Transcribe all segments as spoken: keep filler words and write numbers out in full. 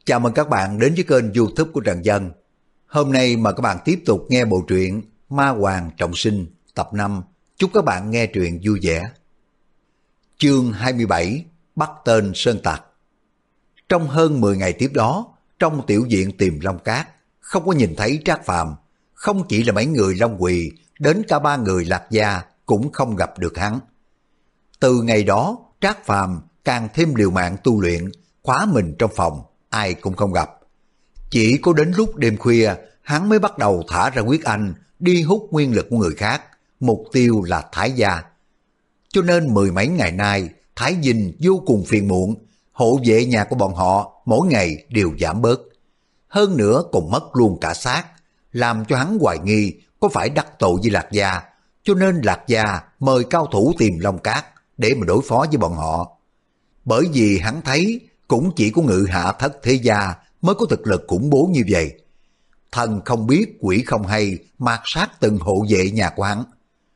Chào mừng các bạn đến với kênh YouTube của Trần Dân. Hôm nay mời các bạn tiếp tục nghe bộ truyện Ma Hoàng Trọng Sinh tập năm. Chúc các bạn nghe truyện vui vẻ. Chương hai mươi bảy, bắt tên sơn tặc. Trong hơn mười ngày tiếp đó, trong tiểu viện Tiềm Long Cát, không có nhìn thấy Trác Phàm. Không chỉ là mấy người Long Quỳ, đến cả ba người Lạc Gia cũng không gặp được hắn. Từ ngày đó, Trác Phàm càng thêm liều mạng tu luyện, khóa mình trong phòng, ai cũng không gặp. Chỉ có đến lúc đêm khuya, hắn mới bắt đầu thả ra huyết anh, đi hút nguyên lực của người khác, mục tiêu là Thái Gia. Cho nên mười mấy ngày nay, Thái Dinh vô cùng phiền muộn, hộ vệ nhà của bọn họ mỗi ngày đều giảm bớt. Hơn nữa còn mất luôn cả xác, làm cho hắn hoài nghi có phải đắc tội với Lạc Gia, cho nên Lạc Gia mời cao thủ Tiềm Long Cát để mà đối phó với bọn họ. Bởi vì hắn thấy cũng chỉ có Ngự Hạ Thất Thế Gia mới có thực lực khủng bố như vậy. Thần không biết quỷ không hay, mạt sát từng hộ vệ nhà của hắn.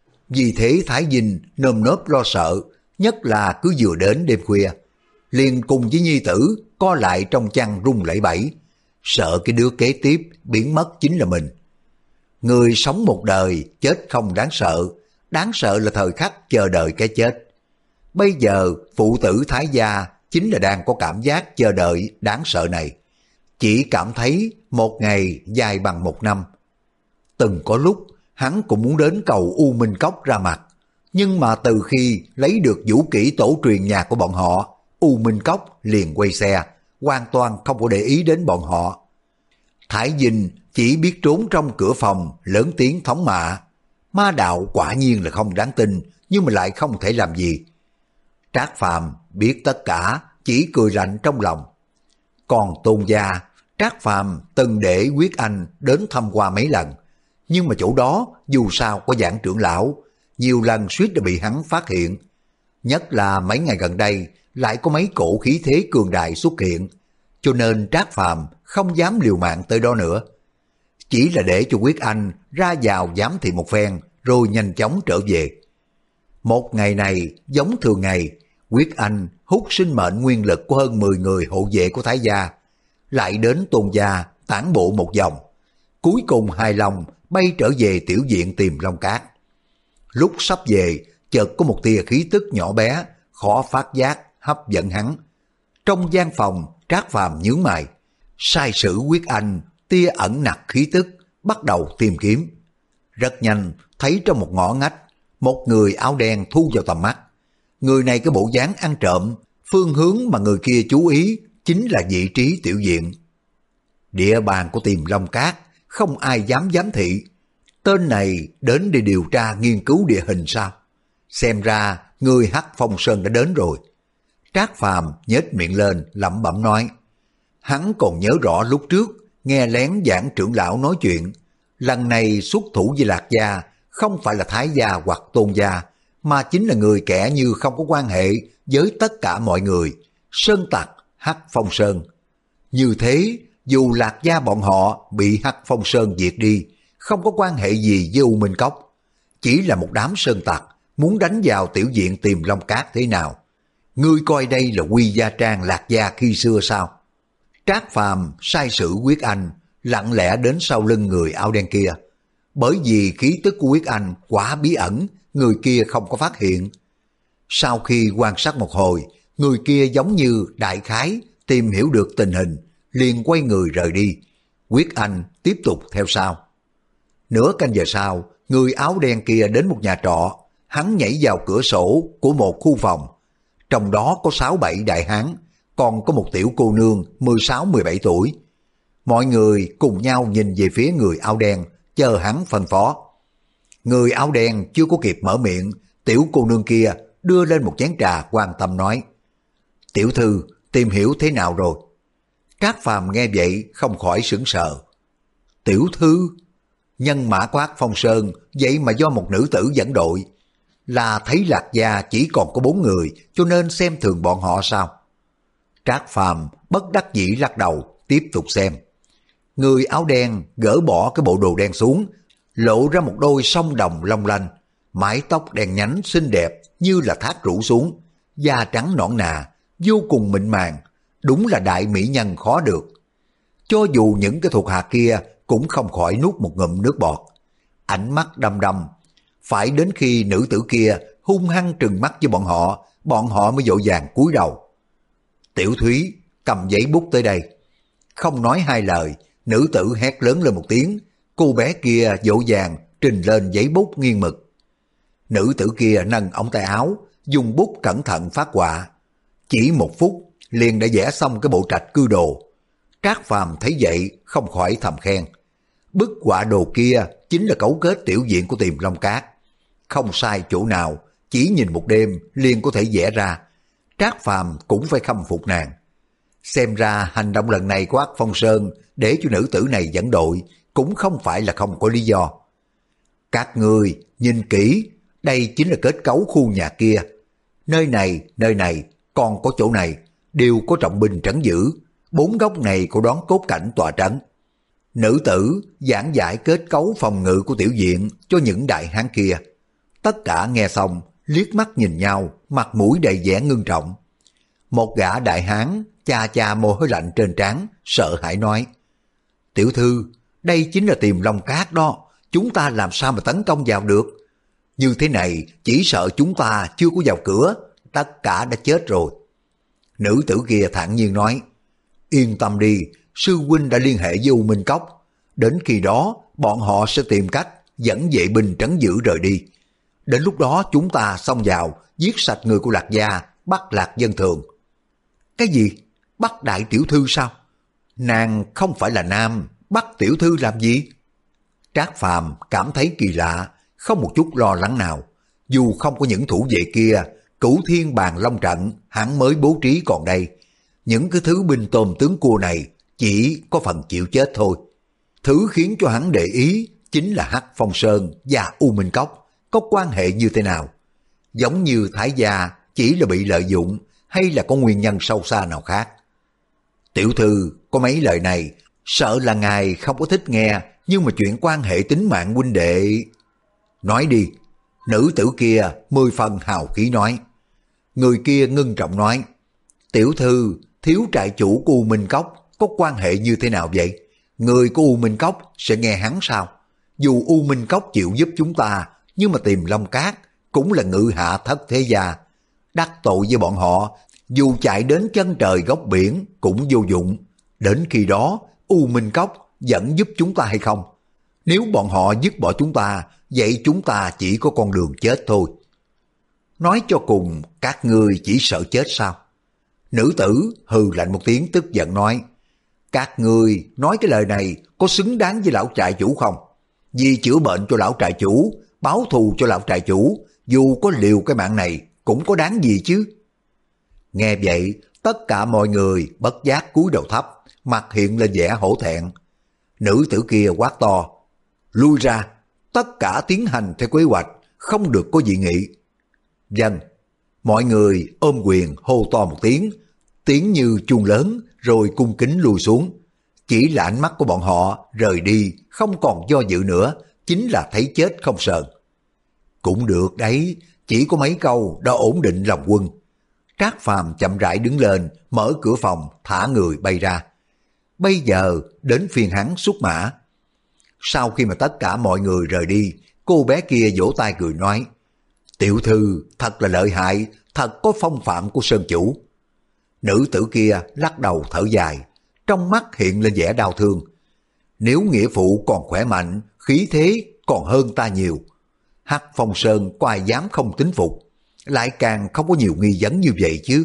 Vì thế Thái Dinh nơm nớp lo sợ, nhất là cứ vừa đến đêm khuya, liền cùng với nhi tử co lại trong chăn run lẩy bẩy, sợ cái đứa kế tiếp biến mất chính là mình. Người sống một đời, chết không đáng sợ, đáng sợ là thời khắc chờ đợi cái chết. Bây giờ phụ tử Thái Gia chính là đang có cảm giác chờ đợi đáng sợ này, chỉ cảm thấy một ngày dài bằng một năm. Từng có lúc hắn cũng muốn đến cầu U Minh Cốc ra mặt, nhưng mà từ khi lấy được vũ kỹ tổ truyền nhà của bọn họ, U Minh Cốc liền quay xe, hoàn toàn không có để ý đến bọn họ. Thái Dinh chỉ biết trốn trong cửa phòng lớn tiếng thống mạ. Ma đạo quả nhiên là không đáng tin, nhưng mà lại không thể làm gì. Trác Phàm biết tất cả, chỉ cười lạnh trong lòng. Còn Tôn gia, Trác Phàm từng để Quyết Anh đến thăm qua mấy lần, nhưng mà chỗ đó dù sao có Giảng trưởng lão, nhiều lần suýt đã bị hắn phát hiện. Nhất là mấy ngày gần đây lại có mấy cổ khí thế cường đại xuất hiện, cho nên Trác Phàm không dám liều mạng tới đó nữa. Chỉ là để cho Quyết Anh ra vào giám thị một phen rồi nhanh chóng trở về. Một ngày này giống thường ngày, Quyết Anh hút sinh mệnh nguyên lực của hơn mười người hộ vệ của Thái Gia, lại đến Tôn gia tản bộ một vòng, cuối cùng hài lòng bay trở về tiểu viện Tiềm Long Cát. Lúc sắp về, chợt có một tia khí tức nhỏ bé, khó phát giác, hấp dẫn hắn. Trong gian phòng, Trác Phàm nhướng mày, sai sử Quyết Anh tia ẩn nặc khí tức, bắt đầu tìm kiếm. Rất nhanh, thấy trong một ngõ ngách, một người áo đen thu vào tầm mắt. Người này cái bộ dáng ăn trộm, phương hướng mà người kia chú ý chính là vị trí tiểu viện. Địa bàn của Tiềm Long Cát, không ai dám giám thị. Tên này đến để điều tra nghiên cứu địa hình sao? Xem ra người Hắc Phong Sơn đã đến rồi. Trác Phàm nhếch miệng lên lẩm bẩm nói. Hắn còn nhớ rõ lúc trước nghe lén Giảng trưởng lão nói chuyện, lần này xuất thủ với Lạc Gia không phải là Thái Gia hoặc Tôn gia, mà chính là người kẻ như không có quan hệ với tất cả mọi người, sơn tặc Hắc Phong Sơn. Như thế, dù Lạc Gia bọn họ bị Hắc Phong Sơn diệt đi, không có quan hệ gì với U Minh Cốc, chỉ là một đám sơn tặc muốn đánh vào tiểu viện Tiềm Long Cát thế nào? Ngươi coi đây là Quy Gia Trang Lạc Gia khi xưa sao? Trác Phàm sai sử Quyết Anh lặng lẽ đến sau lưng người áo đen kia, bởi vì khí tức của Quyết Anh quá bí ẩn, người kia không có phát hiện. Sau khi quan sát một hồi, người kia giống như đại khái tìm hiểu được tình hình, liền quay người rời đi. Quyết Anh tiếp tục theo sau. Nửa canh giờ sau, người áo đen kia đến một nhà trọ, hắn nhảy vào cửa sổ của một khu phòng. Trong đó có sáu bảy đại hán, còn có một tiểu cô nương mười sáu mười bảy tuổi. Mọi người cùng nhau nhìn về phía người áo đen, chờ hắn phân phó. Người áo đen chưa có kịp mở miệng, tiểu cô nương kia đưa lên một chén trà quan tâm nói. Tiểu thư, tìm hiểu thế nào rồi? Trác Phàm nghe vậy không khỏi sửng sờ. Tiểu thư? Nhân mã của Hắc Phong Sơn vậy mà do một nữ tử dẫn đội, là thấy Lạc Gia chỉ còn có bốn người cho nên xem thường bọn họ sao? Trác Phàm bất đắc dĩ lắc đầu, tiếp tục xem. Người áo đen gỡ bỏ cái bộ đồ đen xuống, lộ ra một đôi song đồng long lanh, mái tóc đen nhánh xinh đẹp như là thác rủ xuống, da trắng nõn nà, vô cùng mịn màng, đúng là đại mỹ nhân khó được. cho dù những cái thuộc hạ kia cũng không khỏi nuốt một ngụm nước bọt. Ánh mắt đăm đăm, phải đến khi nữ tử kia hung hăng trừng mắt với bọn họ, bọn họ mới vội vàng cúi đầu. Tiểu Thúy cầm giấy bút tới đây. Không nói hai lời, nữ tử hét lớn lên một tiếng, cô bé kia vội vàng trình lên giấy bút nghiêng mực. Nữ tử kia nâng ống tay áo, dùng bút cẩn thận phát họa. Chỉ một phút liền đã vẽ xong cái bộ trạch cư đồ. Trác Phàm thấy vậy không khỏi thầm khen. Bức họa đồ kia chính là cấu kết tiểu viện của Tiềm Long Cát. Không sai chỗ nào, chỉ nhìn một đêm liền có thể vẽ ra. Trác Phàm cũng phải khâm phục nàng. Xem ra hành động lần này của Ác Phong Sơn để cho nữ tử này dẫn đội cũng không phải là không có lý do. Các ngươi nhìn kỹ, đây chính là kết cấu khu nhà kia. Nơi này, nơi này, còn có chỗ này, đều có trọng binh trấn giữ. Bốn góc này có đón cốt cảnh tòa trấn. Nữ tử giảng giải kết cấu phòng ngự của tiểu viện cho những đại hán kia. Tất cả nghe xong, liếc mắt nhìn nhau, mặt mũi đầy vẻ ngưng trọng. Một gã đại hán cha cha mồ hôi lạnh trên trán, sợ hãi nói: Tiểu thư, đây chính là Tiềm Long Cát đó, chúng ta làm sao mà tấn công vào được? Như thế này, chỉ sợ chúng ta chưa có vào cửa, tất cả đã chết rồi. Nữ tử kia thản nhiên nói: Yên tâm đi, sư huynh đã liên hệ với U Minh Cốc. Đến khi đó, bọn họ sẽ tìm cách dẫn vệ binh trấn giữ rời đi. Đến lúc đó chúng ta xông vào, giết sạch người của Lạc Gia, bắt Lạc dân thường. Cái gì? Bắt đại tiểu thư sao? Nàng không phải là nam, bắt tiểu thư làm gì? Trác Phàm cảm thấy kỳ lạ, không một chút lo lắng nào. Dù không có những thủ vệ kia, Cửu Thiên Bàn Long trận hắn mới bố trí còn đây. Những cái thứ binh tôm tướng cua này chỉ có phần chịu chết thôi. Thứ khiến cho hắn để ý chính là Hắc Phong Sơn và U Minh Cốc có quan hệ như thế nào. Giống như Thái gia chỉ là bị lợi dụng hay là có nguyên nhân sâu xa nào khác. Tiểu thư có mấy lời này, sợ là ngài không có thích nghe, nhưng mà chuyện quan hệ tính mạng huynh đệ. Nói đi. Nữ tử kia mười phần hào khí nói. Người kia ngưng trọng nói: Tiểu thư, thiếu trại chủ của U Minh Cốc có quan hệ như thế nào vậy? Người của U Minh Cốc sẽ nghe hắn sao? Dù U Minh Cốc chịu giúp chúng ta, nhưng mà Tiềm Long Cát cũng là ngự hạ thất thế gia. Đắc tội với bọn họ, dù chạy đến chân trời góc biển cũng vô dụng. Đến khi đó, U Minh Cốc vẫn giúp chúng ta hay không? Nếu bọn họ dứt bỏ chúng ta, vậy chúng ta chỉ có con đường chết thôi. Nói cho cùng, các ngươi chỉ sợ chết sao? Nữ tử hừ lạnh một tiếng tức giận nói: Các ngươi nói cái lời này có xứng đáng với lão trại chủ không? Vì chữa bệnh cho lão trại chủ, báo thù cho lão trại chủ, dù có liều cái mạng này cũng có đáng gì chứ? Nghe vậy, tất cả mọi người bất giác cúi đầu thấp, mặt hiện lên vẻ hổ thẹn. Nữ tử kia quát to: Lui ra, tất cả tiến hành theo kế hoạch, không được có dị nghị. Vâng. Mọi người ôm quyền hô to một tiếng, tiếng như chuông lớn rồi cung kính lùi xuống. Chỉ là ánh mắt của bọn họ rời đi, không còn do dự nữa, chính là thấy chết không sờn. Cũng được đấy, chỉ có mấy câu đã ổn định lòng quân. Trác Phàm chậm rãi đứng lên, mở cửa phòng, thả người bay ra. Bây giờ đến phiên hắn xuất mã. Sau khi mà tất cả mọi người rời đi, cô bé kia vỗ tay cười nói: Tiểu thư thật là lợi hại, thật có phong phạm của Sơn chủ. Nữ tử kia lắc đầu thở dài, trong mắt hiện lên vẻ đau thương. Nếu nghĩa phụ còn khỏe mạnh, khí thế còn hơn ta nhiều. Hắc Phong Sơn có ai dám không tín phục, lại càng không có nhiều nghi vấn như vậy chứ.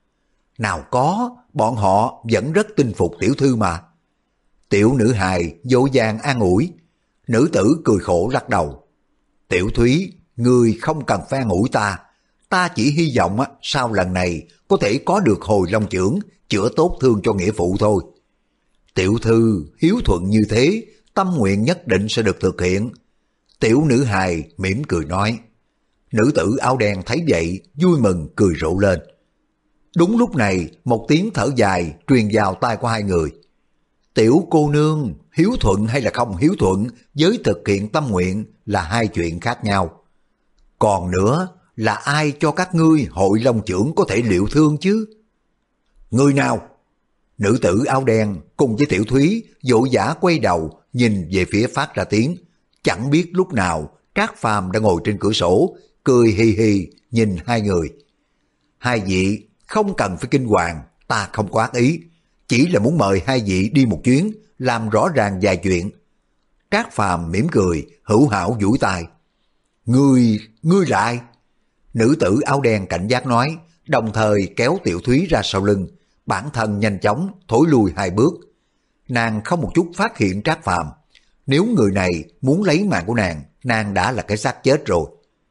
Nào có, bọn họ vẫn rất tin phục tiểu thư mà. Tiểu nữ hài dỗ dàng an ủi. Nữ tử cười khổ lắc đầu. Tiểu Thúy, ngươi không cần phải an ủi ta. Ta chỉ hy vọng á, sau lần này có thể có được hồi long chưởng, chữa tốt thương cho nghĩa phụ thôi. Tiểu thư hiếu thuận như thế, tâm nguyện nhất định sẽ được thực hiện. Tiểu nữ hài mỉm cười nói. Nữ tử áo đen thấy vậy, vui mừng cười rộ lên. Đúng lúc này, một tiếng thở dài truyền vào tai của hai người. Tiểu cô nương, hiếu thuận hay là không hiếu thuận với thực hiện tâm nguyện là hai chuyện khác nhau. Còn nữa, là ai cho các ngươi hội long chưởng có thể liệu thương chứ? Người nào? Nữ tử áo đen cùng với Tiểu Thúy vội vã quay đầu nhìn về phía phát ra tiếng. Chẳng biết lúc nào Trác Phàm đã ngồi trên cửa sổ, cười hì hì nhìn hai người. Hai vị không cần phải kinh hoàng, ta không có ác ý, chỉ là muốn mời hai vị đi một chuyến, làm rõ ràng vài chuyện. Trác Phàm mỉm cười, hữu hảo duỗi tay. Ngươi, ngươi lại. Nữ tử áo đen cảnh giác nói, đồng thời kéo Tiểu Thúy ra sau lưng, bản thân nhanh chóng thối lùi hai bước. Nàng không một chút phát hiện Trác Phàm. Nếu người này muốn lấy mạng của nàng, nàng đã là cái xác chết rồi.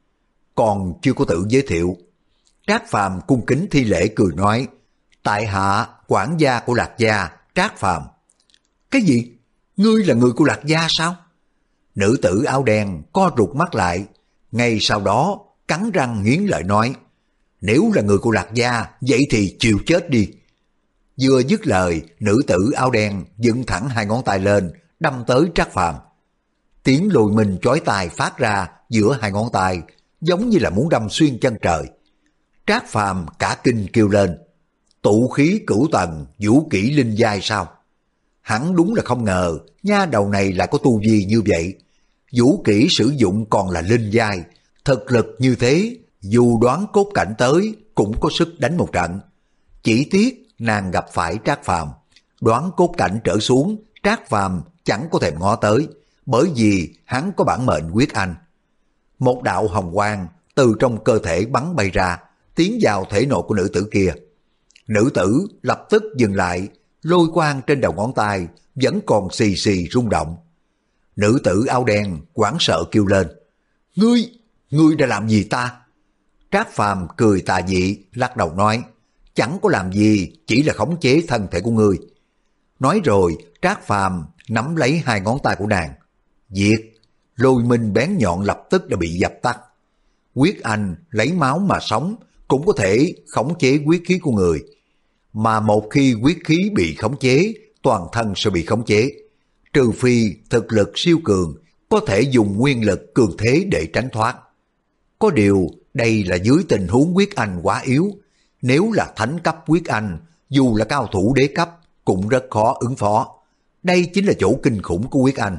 Còn chưa có tự giới thiệu. Trác Phàm cung kính thi lễ cười nói, tại hạ quản gia của Lạc gia, Trác Phàm. Cái gì? Ngươi là người của Lạc gia sao? Nữ tử áo đen co rụt mắt lại, ngay sau đó cắn răng nghiến lợi nói, nếu là người của Lạc gia, vậy thì chịu chết đi. Vừa dứt lời, nữ tử áo đen dựng thẳng hai ngón tay lên, đâm tới Trác Phàm. Tiếng lùi mình chói tai phát ra giữa hai ngón tay, giống như là muốn đâm xuyên chân trời. Trác Phàm cả kinh kêu lên, tụ khí cửu tầng, vũ kỹ linh giai sao? Hắn đúng là không ngờ, nha đầu này lại có tu vi như vậy. Vũ kỹ sử dụng còn là linh giai, thực lực như thế, dù đoán cốt cảnh tới cũng có sức đánh một trận. Chỉ tiếc nàng gặp phải Trác Phàm, đoán cốt cảnh trở xuống, Trác Phàm chẳng có thèm ngó tới, bởi vì hắn có bản mệnh quyết anh. Một đạo hồng quang từ trong cơ thể bắn bay ra, tiến vào thể nội của nữ tử kia. Nữ tử lập tức dừng lại, lôi quang trên đầu ngón tay vẫn còn xì xì rung động. Nữ tử áo đen hoảng sợ kêu lên, Ngươi, ngươi đã làm gì ta? Trác Phàm cười tà dị, lắc đầu nói, chẳng có làm gì, chỉ là khống chế thân thể của ngươi. Nói rồi, Trác Phàm nắm lấy hai ngón tay của nàng. Diệt, lôi minh bén nhọn lập tức đã bị dập tắt. Quyết anh lấy máu mà sống, cũng có thể khống chế quyết khí của người. Mà một khi quyết khí bị khống chế, toàn thân sẽ bị khống chế. Trừ phi thực lực siêu cường, có thể dùng nguyên lực cường thế để tránh thoát. Có điều, đây là dưới tình huống quyết anh quá yếu. Nếu là thánh cấp quyết anh, dù là cao thủ đế cấp, cũng rất khó ứng phó. Đây chính là chỗ kinh khủng của quyết anh.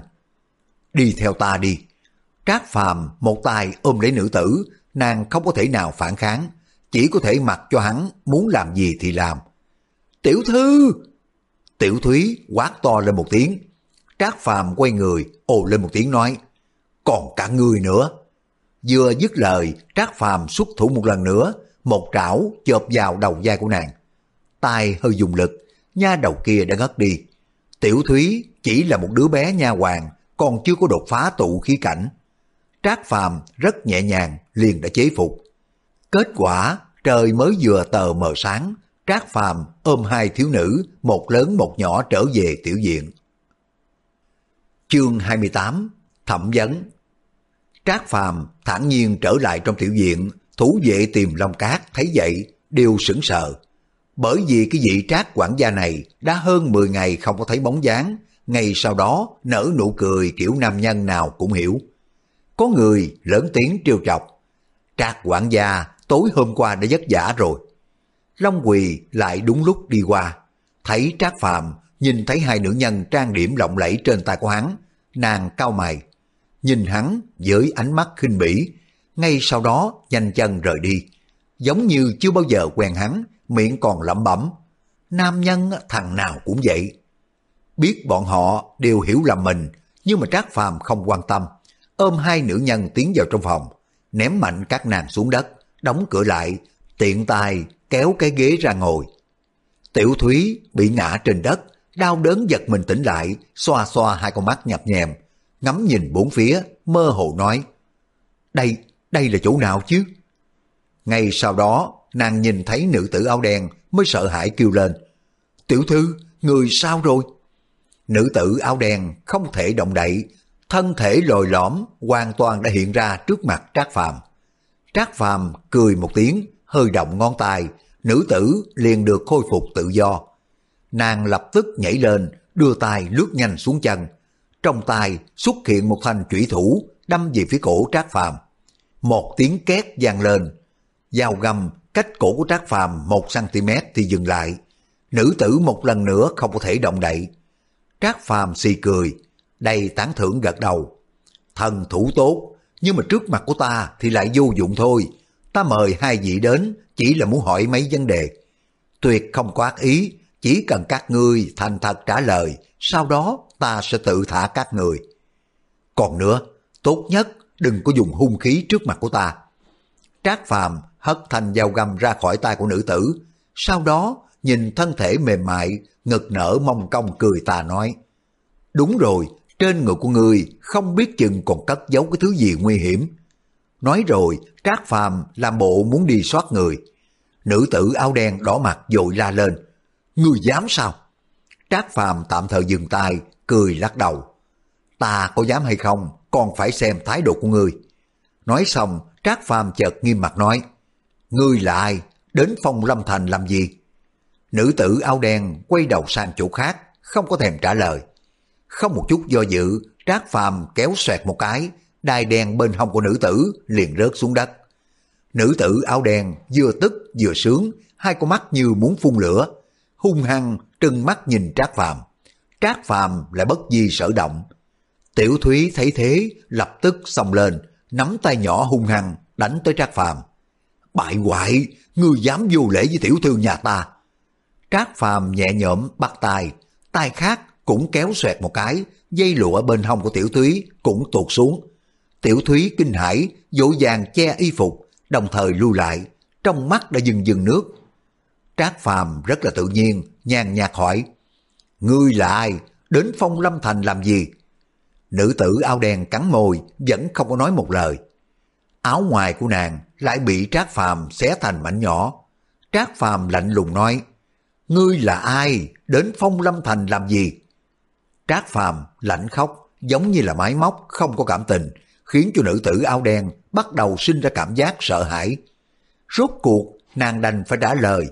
Đi theo ta đi. Trác Phàm một tay ôm lấy nữ tử, nàng không có thể nào phản kháng, chỉ có thể mặc cho hắn muốn làm gì thì làm. Tiểu thư! Tiểu Thúy quát to lên một tiếng. Trác Phàm quay người, ồ lên một tiếng nói, còn cả người nữa. Vừa dứt lời, Trác Phàm xuất thủ một lần nữa, một trảo chộp vào đầu vai của nàng. Tay hơi dùng lực, nha đầu kia đã ngất đi. Tiểu Thúy chỉ là một đứa bé nha hoàng, còn chưa có đột phá tụ khí cảnh. Trác Phàm rất nhẹ nhàng liền đã chế phục. Kết quả trời mới vừa tờ mờ sáng, Trác Phàm ôm hai thiếu nữ, một lớn một nhỏ trở về tiểu viện. Chương hai mươi tám, thẩm vấn. Trác Phàm thản nhiên trở lại trong tiểu viện, thủ vệ tìm Long Cát thấy vậy đều sững sờ. Bởi vì cái vị Trác quản gia này đã hơn mười ngày không có thấy bóng dáng, ngay sau đó nở nụ cười kiểu nam nhân nào cũng hiểu. Có người lớn tiếng trêu chọc, Trác quản gia tối hôm qua đã vất vả rồi. Long Quỳ lại đúng lúc đi qua, thấy Trác Phàm, nhìn thấy hai nữ nhân trang điểm lộng lẫy trên tay của hắn, nàng cau mày, nhìn hắn với ánh mắt khinh bỉ, ngay sau đó nhanh chân rời đi, giống như chưa bao giờ quen hắn, miệng còn lẩm bẩm, nam nhân thằng nào cũng vậy. Biết bọn họ đều hiểu lầm mình, nhưng mà Trác Phàm không quan tâm, ôm hai nữ nhân tiến vào trong phòng, ném mạnh các nàng xuống đất, đóng cửa lại, tiện tay kéo cái ghế ra ngồi. Tiểu Thúy bị ngã trên đất, đau đớn giật mình tỉnh lại, xoa xoa hai con mắt nhập nhèm, ngắm nhìn bốn phía, mơ hồ nói, đây, đây là chỗ nào chứ? Ngay sau đó, nàng nhìn thấy nữ tử áo đen mới sợ hãi kêu lên, tiểu thư, người sao rồi? Nữ tử áo đen không thể động đậy, thân thể lồi lõm hoàn toàn đã hiện ra trước mặt Trác Phàm. Trác Phàm cười một tiếng, hơi động ngón tay, nữ tử liền được khôi phục tự do. Nàng lập tức nhảy lên, đưa tay lướt nhanh xuống chân. Trong tay xuất hiện một thanh chủy thủ đâm về phía cổ Trác Phàm. Một tiếng két vang lên, dao găm cách cổ của Trác Phàm một xăng ti mét thì dừng lại. Nữ tử một lần nữa không có thể động đậy. Trác Phàm xì cười, đầy tán thưởng gật đầu. Thần thủ tốt, nhưng mà trước mặt của ta thì lại vô dụng thôi. Ta mời hai vị đến chỉ là muốn hỏi mấy vấn đề. Tuyệt không có ác ý, chỉ cần các ngươi thành thật trả lời, sau đó ta sẽ tự thả các người. Còn nữa, tốt nhất đừng có dùng hung khí trước mặt của ta. Trác Phàm hất thanh dao găm ra khỏi tay của nữ tử, sau đó nhìn thân thể mềm mại, ngực nở mông cong cười tà nói. Đúng rồi, trên người của ngươi không biết chừng còn cất giấu cái thứ gì nguy hiểm. Nói rồi, Trác Phàm làm bộ muốn đi soát người. Nữ tử áo đen đỏ mặt vội la lên. Ngươi dám sao? Trác Phàm tạm thời dừng tay, cười lắc đầu. Ta có dám hay không, còn phải xem thái độ của ngươi. Nói xong, Trác Phàm chợt nghiêm mặt nói. Ngươi là ai? Đến Phong Lâm Thành làm gì? Nữ tử áo đen quay đầu sang chỗ khác, không có thèm trả lời. Không một chút do dự, Trác Phàm kéo xoẹt một cái, đai đen bên hông của nữ tử liền rớt xuống đất. Nữ tử áo đen vừa tức vừa sướng, hai con mắt như muốn phun lửa, hung hăng trừng mắt nhìn Trác Phàm. Trác Phàm lại bất di sở động. Tiểu Thúy thấy thế, lập tức xông lên, nắm tay nhỏ hung hăng đánh tới Trác Phàm. Bại hoại, ngươi dám vô lễ với tiểu thư nhà ta? Trác Phàm nhẹ nhõm bắt tay, tay khác cũng kéo xoẹt một cái, dây lụa bên hông của Tiểu Thúy cũng tuột xuống. Tiểu Thúy kinh hãi, vội vàng che y phục, đồng thời lui lại, trong mắt đã dừng dừng nước. Trác Phàm rất là tự nhiên, nhàn nhạt hỏi, ngươi là ai, đến Phong Lâm Thành làm gì? Nữ tử áo đen cắn môi, vẫn không có nói một lời. Áo ngoài của nàng lại bị Trác Phàm xé thành mảnh nhỏ. Trác Phàm lạnh lùng nói, ngươi là ai, đến Phong Lâm Thành làm gì? Trác Phàm lạnh khóc, giống như là máy móc, không có cảm tình, khiến cho nữ tử áo đen bắt đầu sinh ra cảm giác sợ hãi. Rốt cuộc, nàng đành phải trả lời.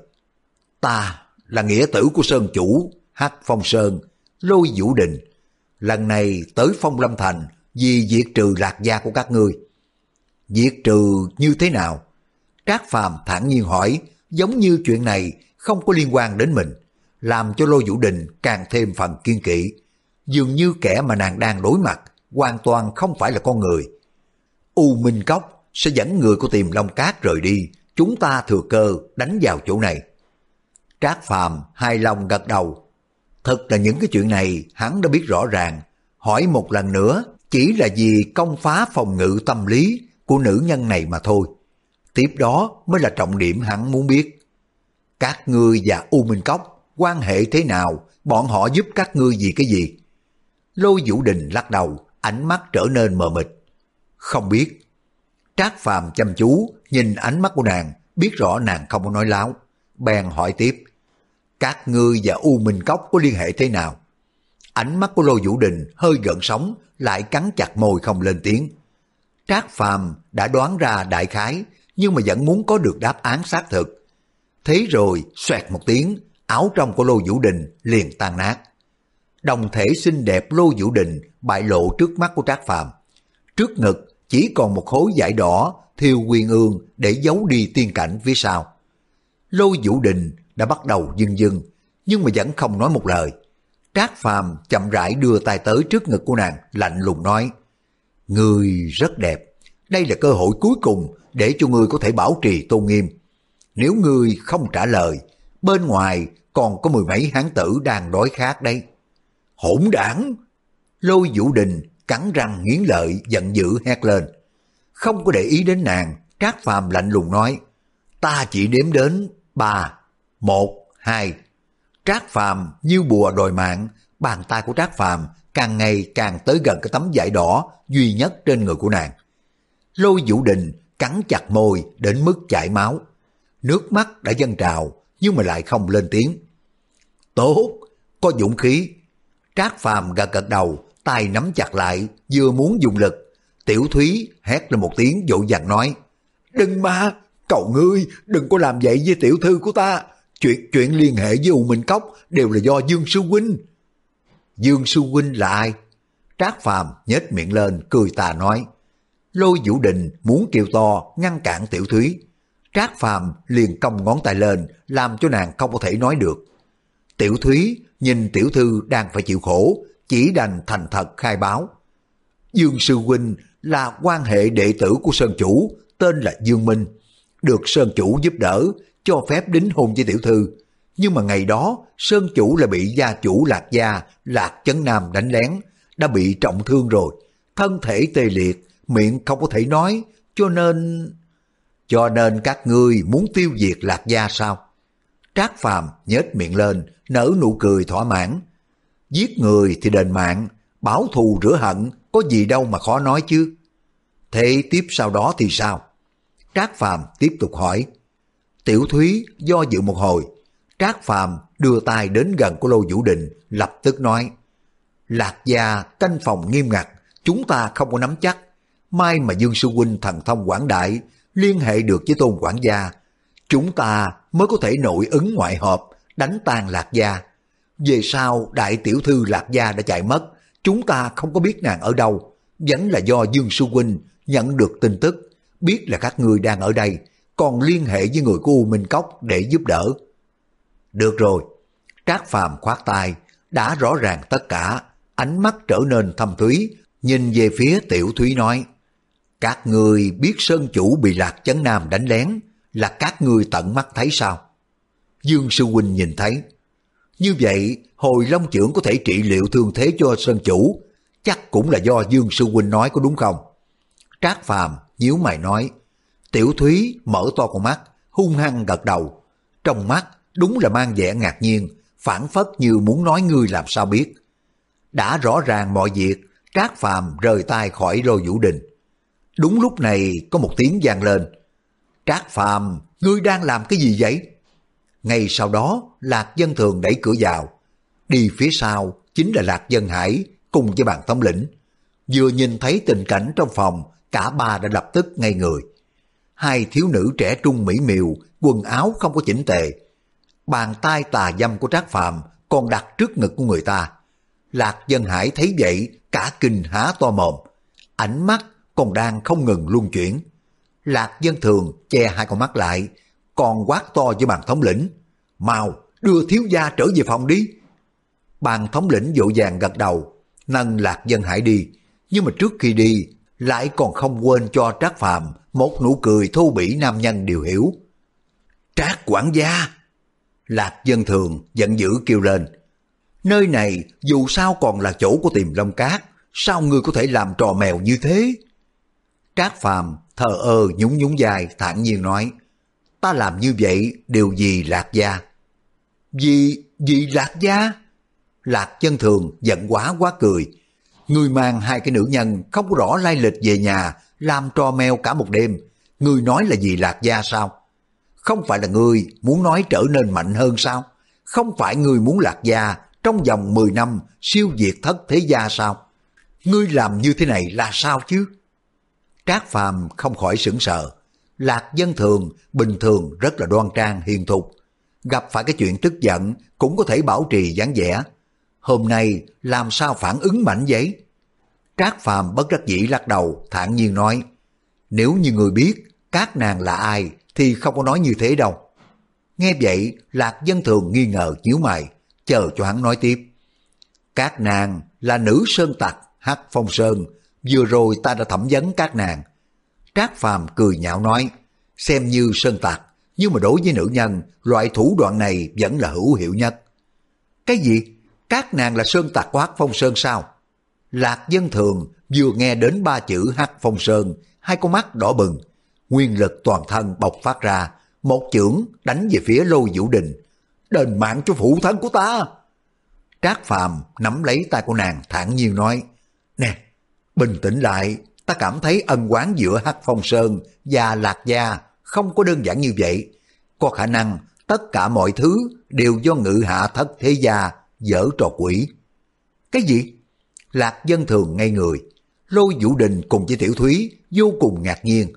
Ta là nghĩa tử của Sơn Chủ, Hắc Phong Sơn, Lôi Vũ Đình. Lần này tới Phong Lâm Thành vì diệt trừ lạc gia của các ngươi. Diệt trừ như thế nào? Trác Phàm thản nhiên hỏi, giống như chuyện này không có liên quan đến mình, làm cho Lôi Vũ Đình càng thêm phần kiên kỵ. Dường như kẻ mà nàng đang đối mặt hoàn toàn không phải là con người. U Minh Cốc sẽ dẫn người của Tiềm Long Cát rời đi, chúng ta thừa cơ đánh vào chỗ này. Trác Phàm hài lòng gật đầu. Thật là những cái chuyện này hắn đã biết rõ ràng, hỏi một lần nữa chỉ là vì công phá phòng ngự tâm lý của nữ nhân này mà thôi. Tiếp đó mới là trọng điểm hắn muốn biết. Các ngươi và U Minh Cốc quan hệ thế nào, bọn họ giúp các ngươi vì cái gì? Lôi Vũ Đình lắc đầu, ánh mắt trở nên mờ mịt. Không biết. Trác Phàm chăm chú nhìn ánh mắt của nàng, biết rõ nàng không có nói láo, bèn hỏi tiếp. Các ngươi và U Minh Cốc có liên hệ thế nào? Ánh mắt của Lôi Vũ Đình hơi gợn sóng, lại cắn chặt môi không lên tiếng. Trác Phàm đã đoán ra đại khái, nhưng mà vẫn muốn có được đáp án xác thực. Thế rồi xoẹt một tiếng, áo trong của Lôi Vũ Đình liền tan nát. Đồng thể xinh đẹp Lôi Vũ Đình bại lộ trước mắt của Trác Phàm. Trước ngực chỉ còn một khối vải đỏ thiêu quyên ương để giấu đi tiên cảnh phía sau. Lôi Vũ Đình đã bắt đầu dưng dưng, nhưng mà vẫn không nói một lời. Trác Phàm chậm rãi đưa tay tới trước ngực của nàng, lạnh lùng nói, ngươi rất đẹp, đây là cơ hội cuối cùng để cho ngươi có thể bảo trì tôn nghiêm. Nếu ngươi không trả lời, bên ngoài còn có mười mấy hán tử đang đói khát đây. Hỗn đảng! Lôi Vũ Đình cắn răng nghiến lợi, giận dữ hét lên. Không có để ý đến nàng, Trác Phàm lạnh lùng nói, ta chỉ đếm đến ba, một, hai. Trác Phàm như bùa đòi mạng, bàn tay của Trác Phàm càng ngày càng tới gần cái tấm vải đỏ duy nhất trên người của nàng. Lôi Vũ Đình cắn chặt môi đến mức chảy máu, nước mắt đã dâng trào nhưng mà lại không lên tiếng. Tốt, có dũng khí. Trác Phàm gật gật đầu, tay nắm chặt lại, vừa muốn dùng lực. Tiểu Thúy hét lên một tiếng vội vàng nói, đừng mà, cậu ngươi đừng có làm vậy với tiểu thư của ta. Chuyện chuyện liên hệ với U Minh Cốc đều là do Dương Sư Huynh. Dương Sư Huynh là ai? Trác Phàm nhếch miệng lên cười tà nói. Lôi Vũ Đình muốn kêu to ngăn cản Tiểu Thúy. Trác Phàm liền cong ngón tay lên làm cho nàng không có thể nói được. Tiểu Thúy nhìn tiểu thư đang phải chịu khổ, chỉ đành thành thật khai báo. Dương sư huynh là quan hệ đệ tử của Sơn chủ, tên là Dương Minh, được Sơn chủ giúp đỡ, cho phép đính hôn với tiểu thư. Nhưng mà ngày đó, Sơn chủ là bị gia chủ Lạc gia, Lạc Chấn Nam đánh lén, đã bị trọng thương rồi, thân thể tê liệt, miệng không có thể nói, cho nên... Cho nên các ngươi muốn tiêu diệt Lạc gia sao? Trác Phàm nhếch miệng lên, nở nụ cười thỏa mãn. Giết người thì đền mạng, báo thù rửa hận, có gì đâu mà khó nói chứ. Thế tiếp sau đó thì sao? Trác Phàm tiếp tục hỏi. Tiểu Thúy do dự một hồi, Trác Phàm đưa tay đến gần của Lô Vũ Đình, lập tức nói. Lạc gia canh phòng nghiêm ngặt, chúng ta không có nắm chắc. Mai mà Dương sư huynh thần thông quảng đại, liên hệ được với Tôn quản gia, chúng ta mới có thể nội ứng ngoại hợp, đánh tan Lạc gia. Về sau đại tiểu thư Lạc gia đã chạy mất, chúng ta không có biết nàng ở đâu, vẫn là do Dương sư huynh nhận được tin tức, biết là các ngươi đang ở đây, còn liên hệ với người của U Minh Cốc để giúp đỡ. Được rồi, Trác Phàm khoát tay, đã rõ ràng tất cả, ánh mắt trở nên thâm thúy, nhìn về phía Tiểu Thúy nói. Các ngươi biết Sơn chủ bị Lạc Chấn Nam đánh lén, là các ngươi tận mắt thấy sao? Dương sư huynh nhìn thấy. Như vậy, hồi Long trưởng có thể trị liệu thương thế cho Sơn chủ, chắc cũng là do Dương sư huynh nói, có đúng không? Trác Phàm nhíu mày nói. Tiểu Thúy mở to con mắt, hung hăng gật đầu. Trong mắt đúng là mang vẻ ngạc nhiên, phảng phất như muốn nói ngươi làm sao biết. Đã rõ ràng mọi việc, Trác Phàm rời tay khỏi Lô Vũ Đình. Đúng lúc này có một tiếng vang lên. Trác Phàm, ngươi đang làm cái gì vậy? Ngay sau đó, Lạc Dân Thường đẩy cửa vào. Đi phía sau chính là Lạc Dân Hải cùng với bàn thống lĩnh. Vừa nhìn thấy tình cảnh trong phòng, cả ba đã lập tức ngây người. Hai thiếu nữ trẻ trung mỹ miều, quần áo không có chỉnh tề. Bàn tay tà dâm của Trác Phàm còn đặt trước ngực của người ta. Lạc Dân Hải thấy vậy, cả kinh há to mồm. Ánh mắt còn đang không ngừng luân chuyển. Lạc Dân Thường che hai con mắt lại, còn quát to với bàn thống lĩnh. Mau, đưa thiếu gia trở về phòng đi. Bàn thống lĩnh vội vàng gật đầu, nâng Lạc Dân Hải đi. Nhưng mà trước khi đi, lại còn không quên cho Trác Phàm một nụ cười thô bỉ nam nhân điều hiểu. Trác quản gia! Lạc Dân Thường giận dữ kêu lên. Nơi này dù sao còn là chỗ của Tiềm Long Cát, sao ngươi có thể làm trò mèo như thế? Trác Phàm thờ ơ nhún nhún vai thản nhiên nói. Ta làm như vậy đều vì Lạc gia. Vì, vì Lạc gia? Lạc Dân Thường giận quá quá cười. Ngươi mang hai cái nữ nhân không rõ lai lịch về nhà, làm trò mèo cả một đêm. Ngươi nói là vì Lạc gia sao? Không phải là ngươi muốn nói trở nên mạnh hơn sao? Không phải ngươi muốn Lạc gia trong vòng mười năm siêu diệt thất thế gia sao? Ngươi làm như thế này là sao chứ? Trác Phàm không khỏi sững sờ. Lạc Dân Thường bình thường rất là đoan trang hiền thục, gặp phải cái chuyện tức giận cũng có thể bảo trì dáng vẻ. Hôm nay làm sao phản ứng mạnh vậy? Trác Phàm bất đắc dĩ lắc đầu, thản nhiên nói. Nếu như người biết các nàng là ai thì không có nói như thế đâu. Nghe vậy, Lạc Dân Thường nghi ngờ nhíu mày, chờ cho hắn nói tiếp. Các nàng là nữ sơn tặc Hắc Phong Sơn, vừa rồi ta đã thẩm vấn các nàng. Trác Phàm cười nhạo nói, xem như sơn tặc, nhưng mà đối với nữ nhân, loại thủ đoạn này vẫn là hữu hiệu nhất. Cái gì? Các nàng là sơn tặc của Hắc Phong Sơn sao? Lạc Dân Thường vừa nghe đến ba chữ Hắc Phong Sơn, hai con mắt đỏ bừng, nguyên lực toàn thân bộc phát ra, một chưởng đánh về phía Lô Vũ Đình. Đền mạng cho phụ thân của ta! Trác Phàm nắm lấy tay của nàng thản nhiên nói, nè, bình tĩnh lại, ta cảm thấy ân oán giữa Hắc Phong Sơn và Lạc gia không có đơn giản như vậy. Có khả năng tất cả mọi thứ đều do Ngự Hạ thất thế gia dở trò quỷ. Cái gì? Lạc Dân Thường ngây người. Lô Vũ Đình cùng với Tiểu Thúy vô cùng ngạc nhiên.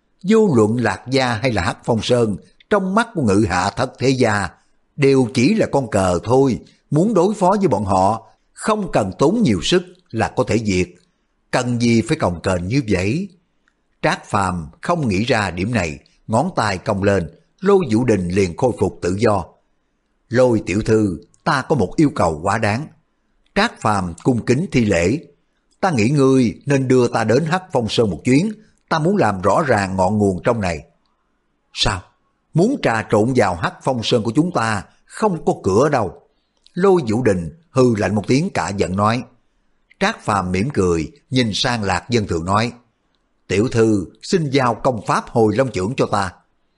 Vô luận Lạc gia hay là Hắc Phong Sơn, trong mắt của Ngự Hạ thất thế gia đều chỉ là con cờ thôi. Muốn đối phó với bọn họ không cần tốn nhiều sức là có thể diệt. Cần gì phải cồng kềnh như vậy? Trác Phàm không nghĩ ra điểm này, ngón tay cong lên, Lô Vũ Đình liền khôi phục tự do. Lôi tiểu thư, ta có một yêu cầu quá đáng. Trác Phàm cung kính thi lễ. Ta nghĩ ngươi nên đưa ta đến Hắc Phong Sơn một chuyến, ta muốn làm rõ ràng ngọn nguồn trong này. Sao? Muốn trà trộn vào Hắc Phong Sơn của chúng ta, không có cửa đâu. Lôi Vũ Đình hư lạnh một tiếng cả giận nói. Trác Phàm mỉm cười, nhìn sang Lạc Dân Thường nói. Tiểu thư xin giao công pháp Hồi Long Chưởng cho ta.